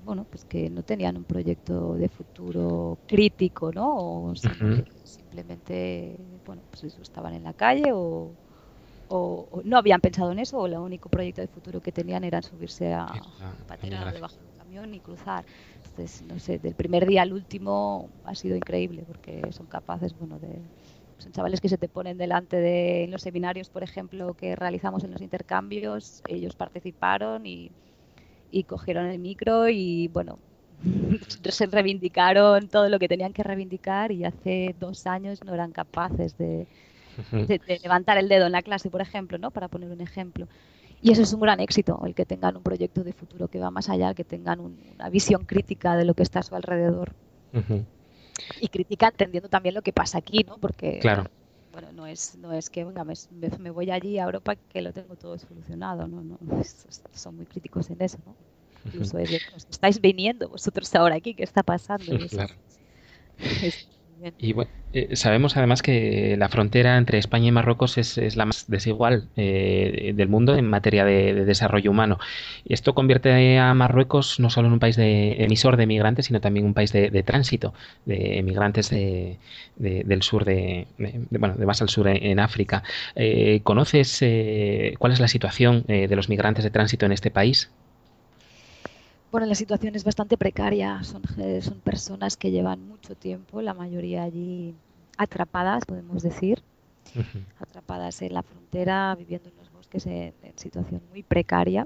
bueno, pues que no tenían un proyecto de futuro crítico, ¿no? O uh-huh. simplemente, bueno, pues eso, estaban en la calle o, o, o no habían pensado en eso, o el único proyecto de futuro que tenían era subirse a un patera o debajo de un camión y cruzar. Entonces, no sé, del primer día al último ha sido increíble porque son capaces, bueno, de... Son chavales que se te ponen delante de en los seminarios, por ejemplo, que realizamos en los intercambios, ellos participaron y, y cogieron el micro y, bueno, se reivindicaron todo lo que tenían que reivindicar y hace dos años no eran capaces de, de, de levantar el dedo en la clase, por ejemplo, ¿no? Para poner un ejemplo. Y eso es un gran éxito, el que tengan un proyecto de futuro que va más allá, que tengan un, una visión crítica de lo que está a su alrededor. Uh-huh. Y crítica entendiendo también lo que pasa aquí, ¿no? Porque claro. bueno, no es no es que venga, me, me voy allí a Europa que lo tengo todo solucionado, no, no, no es, son muy críticos en eso, ¿no? Incluso es de, estáis viniendo vosotros ahora aquí, ¿qué está pasando? Y, eso, claro. es, y bueno, eh, sabemos además que la frontera entre España y Marruecos es, es la más desigual eh, del mundo en materia de, de desarrollo humano. Y esto convierte a Marruecos no solo en un país de emisor de migrantes, sino también un país de, de tránsito de migrantes de, de, del sur, de, de, de, bueno, de más al sur en, en África. Eh, ¿Conoces eh, cuál es la situación eh, de los migrantes de tránsito en este país? Bueno, la situación es bastante precaria. Son, son personas que llevan mucho tiempo, la mayoría allí atrapadas, podemos decir, uh-huh. atrapadas en la frontera, viviendo en los bosques en, en situación muy precaria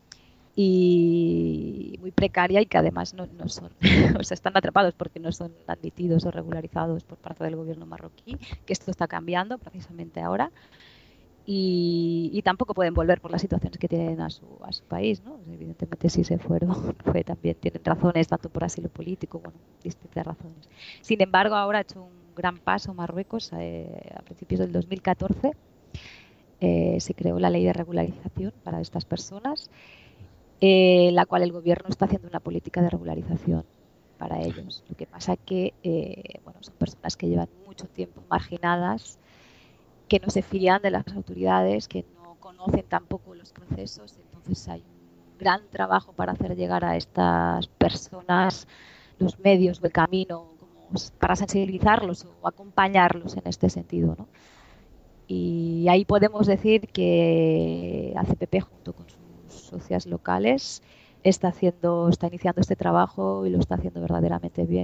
y muy precaria y que además no, no son, o sea, están atrapados porque no son admitidos o regularizados por parte del gobierno marroquí, que esto está cambiando precisamente ahora. Y, y tampoco pueden volver por las situaciones que tienen a su, a su país, ¿no? Evidentemente si se fueron, fue, también tienen razones, tanto por asilo político, bueno, distintas razones. Sin embargo, ahora ha hecho un gran paso Marruecos, eh, a principios del dos mil catorce eh, se creó la ley de regularización para estas personas, eh, la cual el gobierno está haciendo una política de regularización para ellos. Lo que pasa que, eh, bueno, son personas que llevan mucho tiempo marginadas, que no se fían de las autoridades, que no conocen tampoco los procesos, entonces hay un gran trabajo para hacer llegar a estas personas los medios o el camino como para sensibilizarlos o acompañarlos en este sentido, ¿no? Y ahí podemos decir que A C P P junto con sus socias locales está haciendo, está iniciando este trabajo y lo está haciendo verdaderamente bien.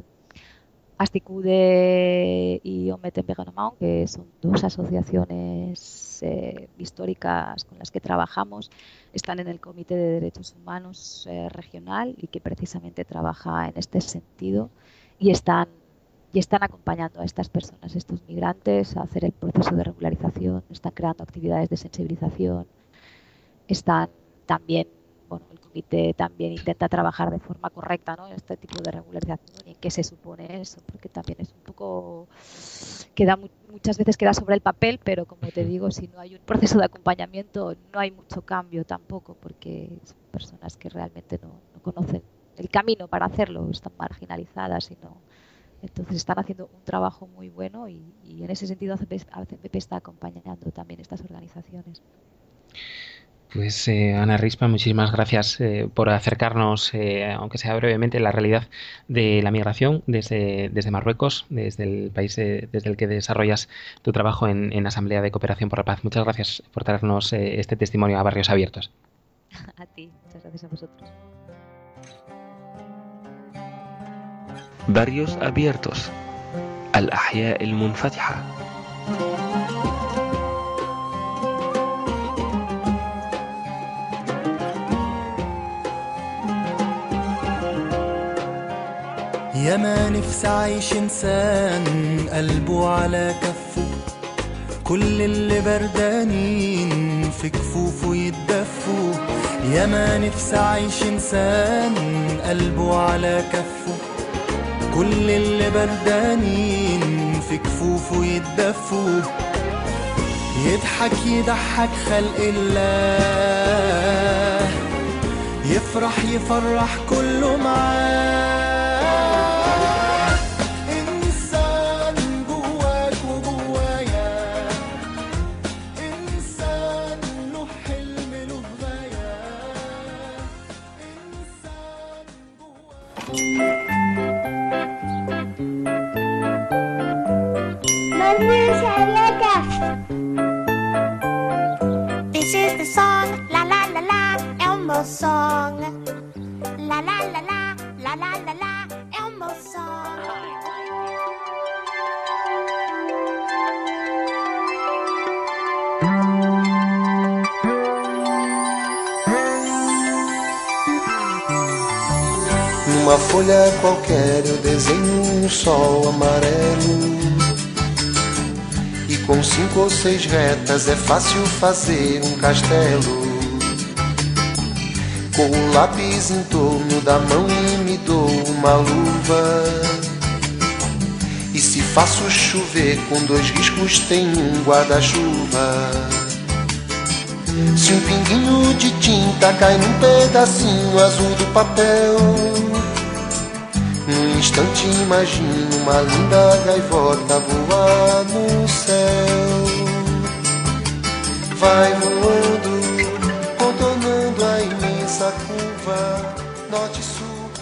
Asticude y Ometen Beganamán, que son dos asociaciones eh, históricas con las que trabajamos, están en el Comité de Derechos Humanos eh, regional y que precisamente trabaja en este sentido y están, y están acompañando a estas personas, estos migrantes, a hacer el proceso de regularización, están creando actividades de sensibilización, están también, bueno, el comité también intenta trabajar de forma correcta, ¿no?, en este tipo de regularización y en qué se supone eso, porque también es un poco, queda muchas veces queda sobre el papel, pero como te digo, si no hay un proceso de acompañamiento no hay mucho cambio tampoco, porque son personas que realmente no, no conocen el camino para hacerlo, están marginalizadas y no, entonces están haciendo un trabajo muy bueno y, y en ese sentido A C P P está acompañando también estas organizaciones. Pues eh, Ana Rispa, muchísimas gracias eh, por acercarnos, eh, aunque sea brevemente, la realidad de la migración desde, desde Marruecos, desde el país eh, desde el que desarrollas tu trabajo en, en Asamblea de Cooperación por la Paz. Muchas gracias por traernos eh, este testimonio a Barrios Abiertos. A ti, muchas gracias a vosotros. Barrios Abiertos, الأحياء المنفتحة. يا ما نفسي عايش إنسان قلبه على كفه كل اللي بردانين في كفوفه يتدفوا يا ما نفسي عايش إنسان قلبه على كفه كل اللي بردانين في كفوفه يتدفوا يضحك يضحك خلق الله يفرح يفرح كله معاه bel song. La la la la, la la la la, è un bel song. Numa folha qualquer eu desenho um sol amarelo, e com cinco ou seis retas é fácil fazer um castelo. Com o lápis em torno da mão e me dou uma luva, e se faço chover com dois riscos tem um guarda-chuva. Se um pinguinho de tinta cai num pedacinho azul do papel, num instante imagino uma linda gaivota voar no céu. Vai voando, contornando a imensa curva norte-sul.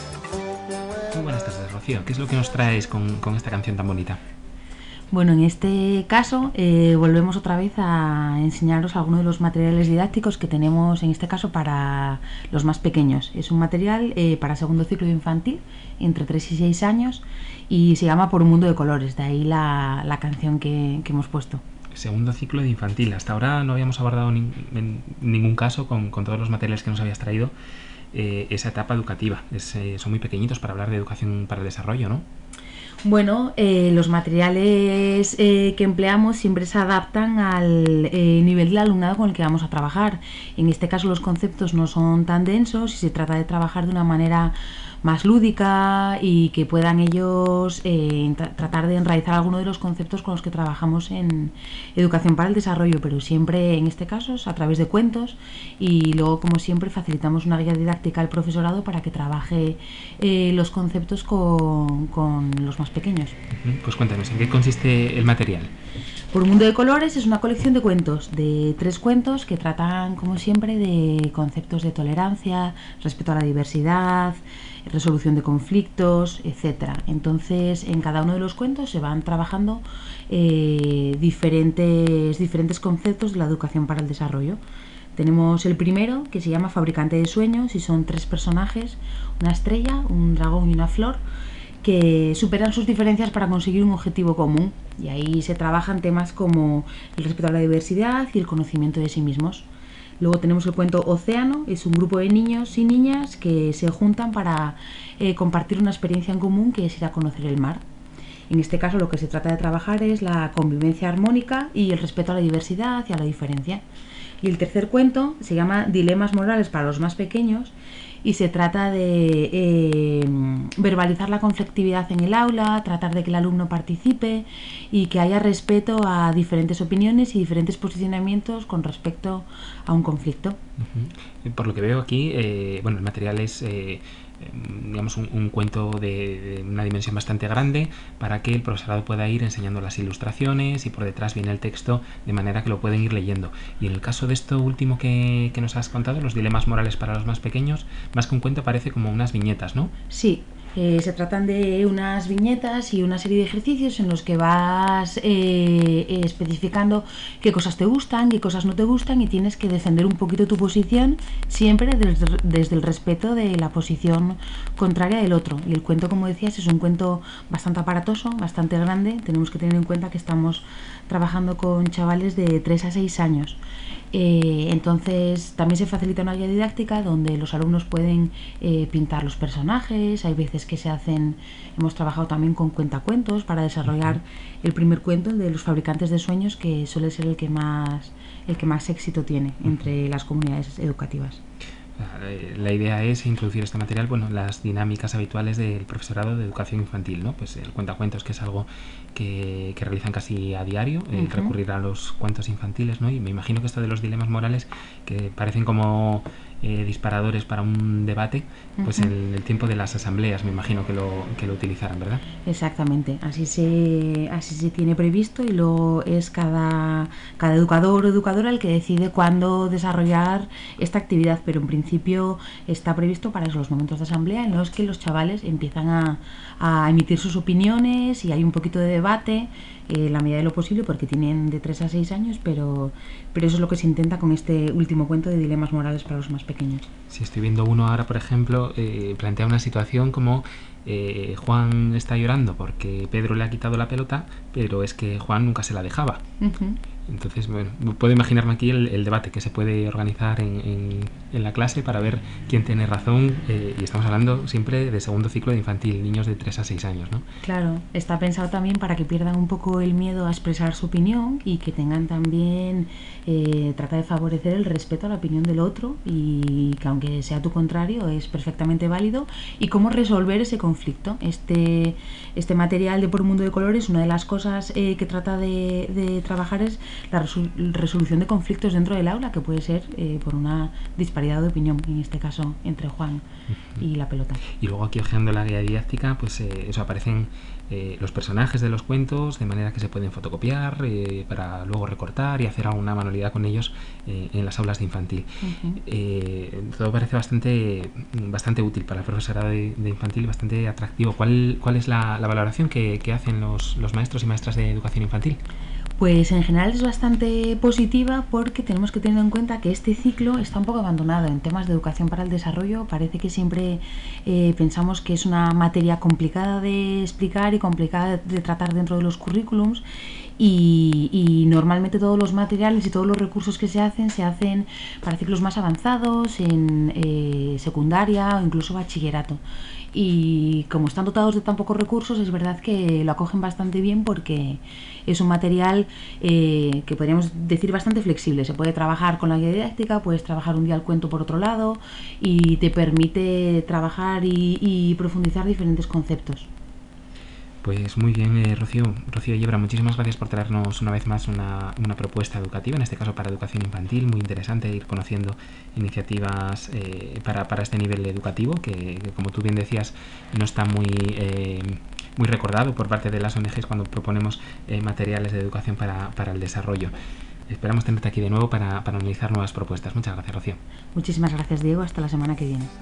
Muy buenas tardes, Rocío. ¿Qué es lo que nos traes con, con esta canción tan bonita? Bueno, en este caso eh, volvemos otra vez a enseñaros algunos de los materiales didácticos que tenemos en este caso para los más pequeños. Es un material eh, para segundo ciclo de infantil, entre tres y seis años, y se llama Por un mundo de colores, de ahí la, la canción que, que hemos puesto. Segundo ciclo de infantil. Hasta ahora no habíamos abordado ni, en ningún caso con, con todos los materiales que nos habías traído eh, esa etapa educativa. Es, eh, son muy pequeñitos para hablar de educación para el desarrollo, ¿no? Bueno, eh, los materiales eh, que empleamos siempre se adaptan al eh, nivel del alumnado con el que vamos a trabajar. En este caso los conceptos no son tan densos y se trata de trabajar de una manera más lúdica y que puedan ellos eh, tra tratar de enraizar alguno de los conceptos con los que trabajamos en educación para el desarrollo, pero siempre en este caso es a través de cuentos, y luego, como siempre, facilitamos una guía didáctica al profesorado para que trabaje eh, los conceptos con, con los más pequeños. Pues cuéntanos, ¿en qué consiste el material? Por un mundo de colores es una colección de cuentos, de tres cuentos que tratan, como siempre, de conceptos de tolerancia, respeto a la diversidad, resolución de conflictos, etcétera. Entonces, en cada uno de los cuentos se van trabajando eh, diferentes, diferentes conceptos de la educación para el desarrollo. Tenemos el primero, que se llama Fabricante de Sueños, y son tres personajes, una estrella, un dragón y una flor, que superan sus diferencias para conseguir un objetivo común, y ahí se trabajan temas como el respeto a la diversidad y el conocimiento de sí mismos. Luego tenemos el cuento Océano, es un grupo de niños y niñas que se juntan para eh, compartir una experiencia en común, que es ir a conocer el mar. En este caso lo que se trata de trabajar es la convivencia armónica y el respeto a la diversidad y a la diferencia. Y el tercer cuento se llama Dilemas morales para los más pequeños, y se trata de eh, verbalizar la conflictividad en el aula, tratar de que el alumno participe y que haya respeto a diferentes opiniones y diferentes posicionamientos con respecto a un conflicto. Uh-huh. Por lo que veo aquí, eh, bueno, el material es eh, digamos un, un cuento de, de una dimensión bastante grande para que el profesorado pueda ir enseñando las ilustraciones, y por detrás viene el texto de manera que lo pueden ir leyendo. Y en el caso de esto último que, que nos has contado, los dilemas morales para los más pequeños, más que un cuento parece como unas viñetas, ¿no? Sí. Eh, se tratan de unas viñetas y una serie de ejercicios en los que vas eh, especificando qué cosas te gustan, qué cosas no te gustan, y tienes que defender un poquito tu posición, siempre desde, desde el respeto de la posición contraria del otro. Y el cuento, como decías, es un cuento bastante aparatoso, bastante grande. Tenemos que tener en cuenta que estamos trabajando con chavales de tres a seis años. Eh, entonces también se facilita una guía didáctica donde los alumnos pueden eh, pintar los personajes. Hay veces que se hacen, hemos trabajado también con cuentacuentos para desarrollar el primer cuento, el de los fabricantes de sueños, que suele ser el que más, el que más éxito tiene entre las comunidades educativas. La idea es introducir este material, bueno, las dinámicas habituales del profesorado de educación infantil, ¿no? Pues el cuentacuentos, que es algo que, que realizan casi a diario, eh, uh-huh. recurrir a los cuentos infantiles, ¿no? Y me imagino que esto de los dilemas morales, que parecen como eh, disparadores para un debate, pues uh-huh. en el tiempo de las asambleas me imagino que lo, que lo utilizarán, ¿verdad? Exactamente, así se, así se tiene previsto, y luego es cada, cada educador o educadora el que decide cuándo desarrollar esta actividad, pero en principio está previsto para esos momentos de asamblea en los que los chavales empiezan a, a emitir sus opiniones y hay un poquito de debate, en eh, la medida de lo posible, porque tienen de tres a seis años, pero, pero eso es lo que se intenta con este último cuento de dilemas morales para los más pequeños. Si estoy viendo uno ahora, por ejemplo, eh, plantea una situación como eh, Juan está llorando porque Pedro le ha quitado la pelota, pero es que Juan nunca se la dejaba. Uh-huh. Entonces, bueno, puedo imaginarme aquí el, el debate que se puede organizar en, en, en la clase para ver quién tiene razón, eh, y estamos hablando siempre de segundo ciclo de infantil, niños de tres a seis años, ¿no? Claro, está pensado también para que pierdan un poco el miedo a expresar su opinión y que tengan también, eh, trata de favorecer el respeto a la opinión del otro y que aunque sea tu contrario es perfectamente válido, y cómo resolver ese conflicto. Este, este material de Por un mundo de colores, una de las cosas eh, que trata de, de trabajar es la resol- resolución de conflictos dentro del aula, que puede ser eh, por una disparidad de opinión, en este caso entre Juan uh-huh. y la pelota. Y luego aquí hojeando la guía didáctica, pues eh, eso aparecen eh, los personajes de los cuentos, de manera que se pueden fotocopiar eh, para luego recortar y hacer alguna manualidad con ellos eh, en las aulas de infantil. Uh-huh. Eh, todo parece bastante bastante útil para el profesorado de, de infantil y bastante atractivo. ¿Cuál, cuál es la, la valoración que, que hacen los, los maestros y maestras de educación infantil? Pues en general es bastante positiva, porque tenemos que tener en cuenta que este ciclo está un poco abandonado en temas de educación para el desarrollo. Parece que siempre eh, pensamos que es una materia complicada de explicar y complicada de tratar dentro de los currículums, y, y normalmente todos los materiales y todos los recursos que se hacen se hacen para ciclos más avanzados, en eh, secundaria o incluso bachillerato. Y como están dotados de tan pocos recursos, es verdad que lo acogen bastante bien, porque es un material eh, que podríamos decir bastante flexible. Se puede trabajar con la guía didáctica, puedes trabajar un día el cuento por otro lado, y te permite trabajar y, y profundizar diferentes conceptos. Pues muy bien, eh, Rocío, Rocío Yebra, muchísimas gracias por traernos una vez más una, una propuesta educativa, en este caso para educación infantil. Muy interesante ir conociendo iniciativas eh, para, para este nivel educativo, que, que como tú bien decías no está muy, eh, muy recordado por parte de las O N Ges cuando proponemos eh, materiales de educación para, para el desarrollo. Esperamos tenerte aquí de nuevo para, para analizar nuevas propuestas. Muchas gracias, Rocío. Muchísimas gracias, Diego. Hasta la semana que viene.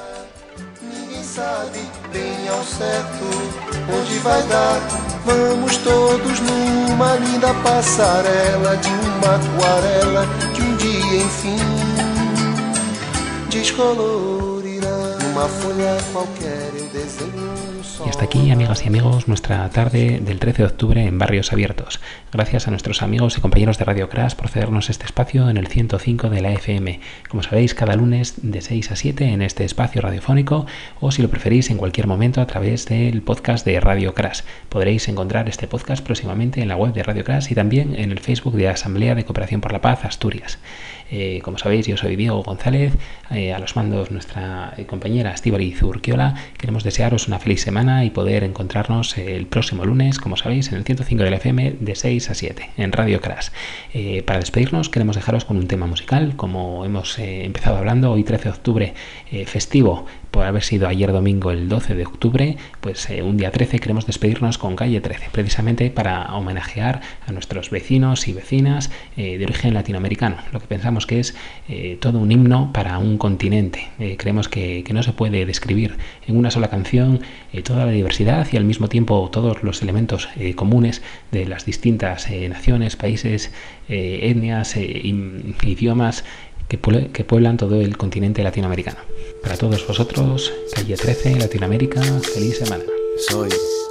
Sabe bem ao certo onde vai dar. Vamos todos numa linda passarela de uma aquarela que um dia enfim descolorirá uma folha qualquer. Eu desenho. Y hasta aquí, amigas y amigos, nuestra tarde del trece de octubre en Barrios Abiertos. Gracias a nuestros amigos y compañeros de Radio Crash por cedernos este espacio en el ciento cinco de la F M. Como sabéis, cada lunes de seis a siete en este espacio radiofónico, o si lo preferís en cualquier momento a través del podcast de Radio Crash. Podréis encontrar este podcast próximamente en la web de Radio Crash y también en el Facebook de Asamblea de Cooperación por la Paz Asturias. Eh, como sabéis, yo soy Diego González, eh, a los mandos nuestra eh, compañera Estíbaliz Urquiola. Queremos desearos una feliz semana y poder encontrarnos eh, el próximo lunes, como sabéis, en el ciento cinco de la F M de seis a siete en Radio Crash. Eh, para despedirnos queremos dejaros con un tema musical, como hemos eh, empezado hablando, hoy trece de octubre, eh, festivo, por haber sido ayer domingo el doce de octubre, pues eh, un día trece queremos despedirnos con Calle trece, precisamente para homenajear a nuestros vecinos y vecinas eh, de origen latinoamericano, lo que pensamos que es eh, todo un himno para un continente. Eh, creemos que, que no se puede describir en una sola canción eh, toda la diversidad y al mismo tiempo todos los elementos eh, comunes de las distintas eh, naciones, países, eh, etnias, eh, idiomas que, pue- que pueblan todo el continente latinoamericano. Para todos vosotros, Calle trece, Latinoamérica, feliz semana. Soy,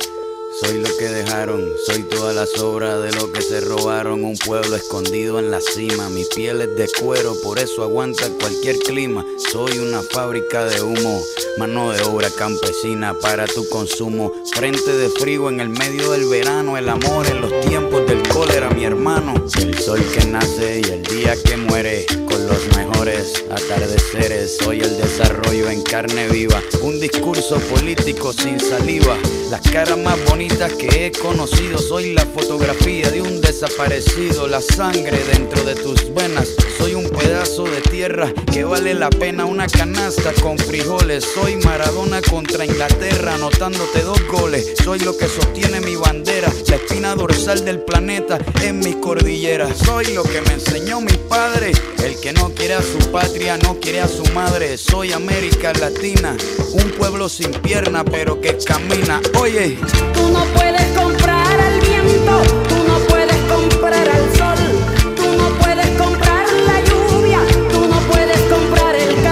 soy lo que dejaron, soy toda la sobra de lo que se robaron. Un pueblo escondido en la cima, mi piel es de cuero, por eso aguanta cualquier clima. Soy una fábrica de humo, mano de obra campesina para tu consumo. Frente de frío en el medio del verano, el amor en los tiempos del cólera, mi hermano. El sol que nace y el día que muere, con los mejores atardeceres. Soy el desarrollo en carne viva, un discurso político sin saliva. Las caras más bonitas que he conocido, soy la fotografía de un desaparecido. La sangre dentro de tus venas, soy un pedazo de tierra que vale la pena una canasta con frijoles. Soy Maradona contra Inglaterra, anotándote dos goles. Soy lo que sostiene mi bandera, la espina dorsal del planeta en mis cordilleras. Soy lo que me enseñó mi padre, el que no quiere a su patria, no quiere a su madre. Soy América Latina, un pueblo sin pierna pero que camina. Oye, tú no puedes comprar al viento, tú no puedes comprar al sol, tú no puedes comprar la lluvia, tú no puedes comprar el calor.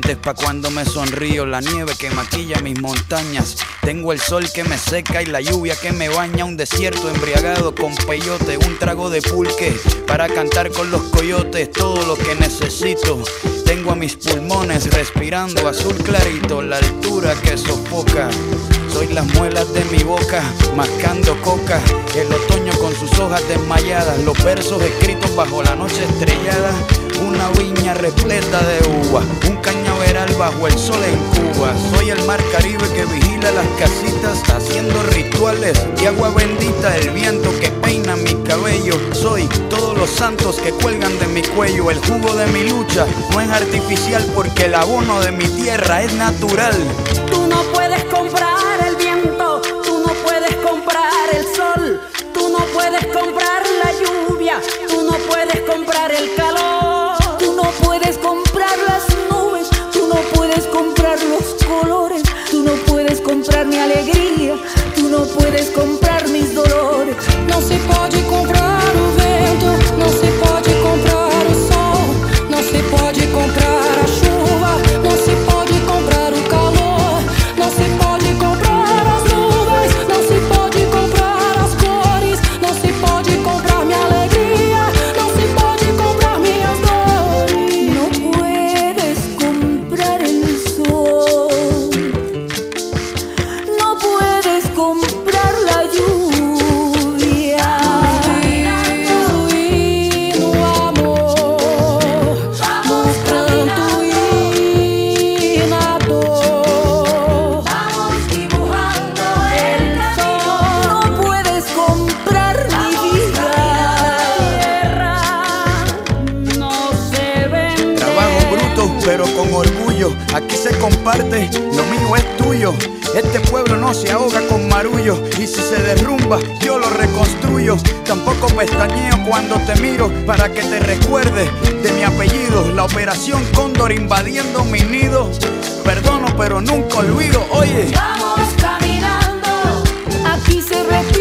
lentes pa' cuando me sonrío, la nieve que maquilla mis montañas. Tengo el sol que me seca y la lluvia que me baña, un desierto embriagado con peyote, un trago de pulque para cantar con los coyotes, todo lo que necesito. Tengo a mis pulmones respirando azul clarito, la altura que sofoca. Soy las muelas de mi boca, mascando coca. El otoño con sus hojas desmayadas, los versos escritos bajo la noche estrellada. Una viña repleta de uva, un cañaveral bajo el sol en Cuba. Soy el mar Caribe que vigila las casitas, haciendo rituales de agua bendita. El viento que peina mi cabello. Soy todos los santos que cuelgan de mi cuello. El jugo de mi lucha no es artificial, porque el abono de mi tierra es natural. Tú no puedes comprar el viento, tú no puedes comprar el sol, tú no puedes comprar la lluvia, tú no puedes comprar el calor, tú no puedes comprar las nubes, tú no puedes comprar los colores, tú no puedes comprar mi alegría, tú no puedes comprar mis dolores. Não se pode comprar o vento, não se pode comprar o sol, não se pode comprar a chuva, não se pode comprar o calor, não se pode comprar as nuvens, não se pode comprar as cores, não se pode comprar minha alegria, não se pode comprar minhas dores. Não puedes comprar el sol, não puedes comprar la lluvia. Pero con orgullo, aquí se comparte, lo mío es tuyo. Este pueblo no se ahoga con marullo, y si se derrumba, yo lo reconstruyo. Tampoco pestañeo cuando te miro, para que te recuerdes de mi apellido. La operación Cóndor invadiendo mi nido. Perdono pero nunca olvido, oye. Vamos caminando, aquí se respira.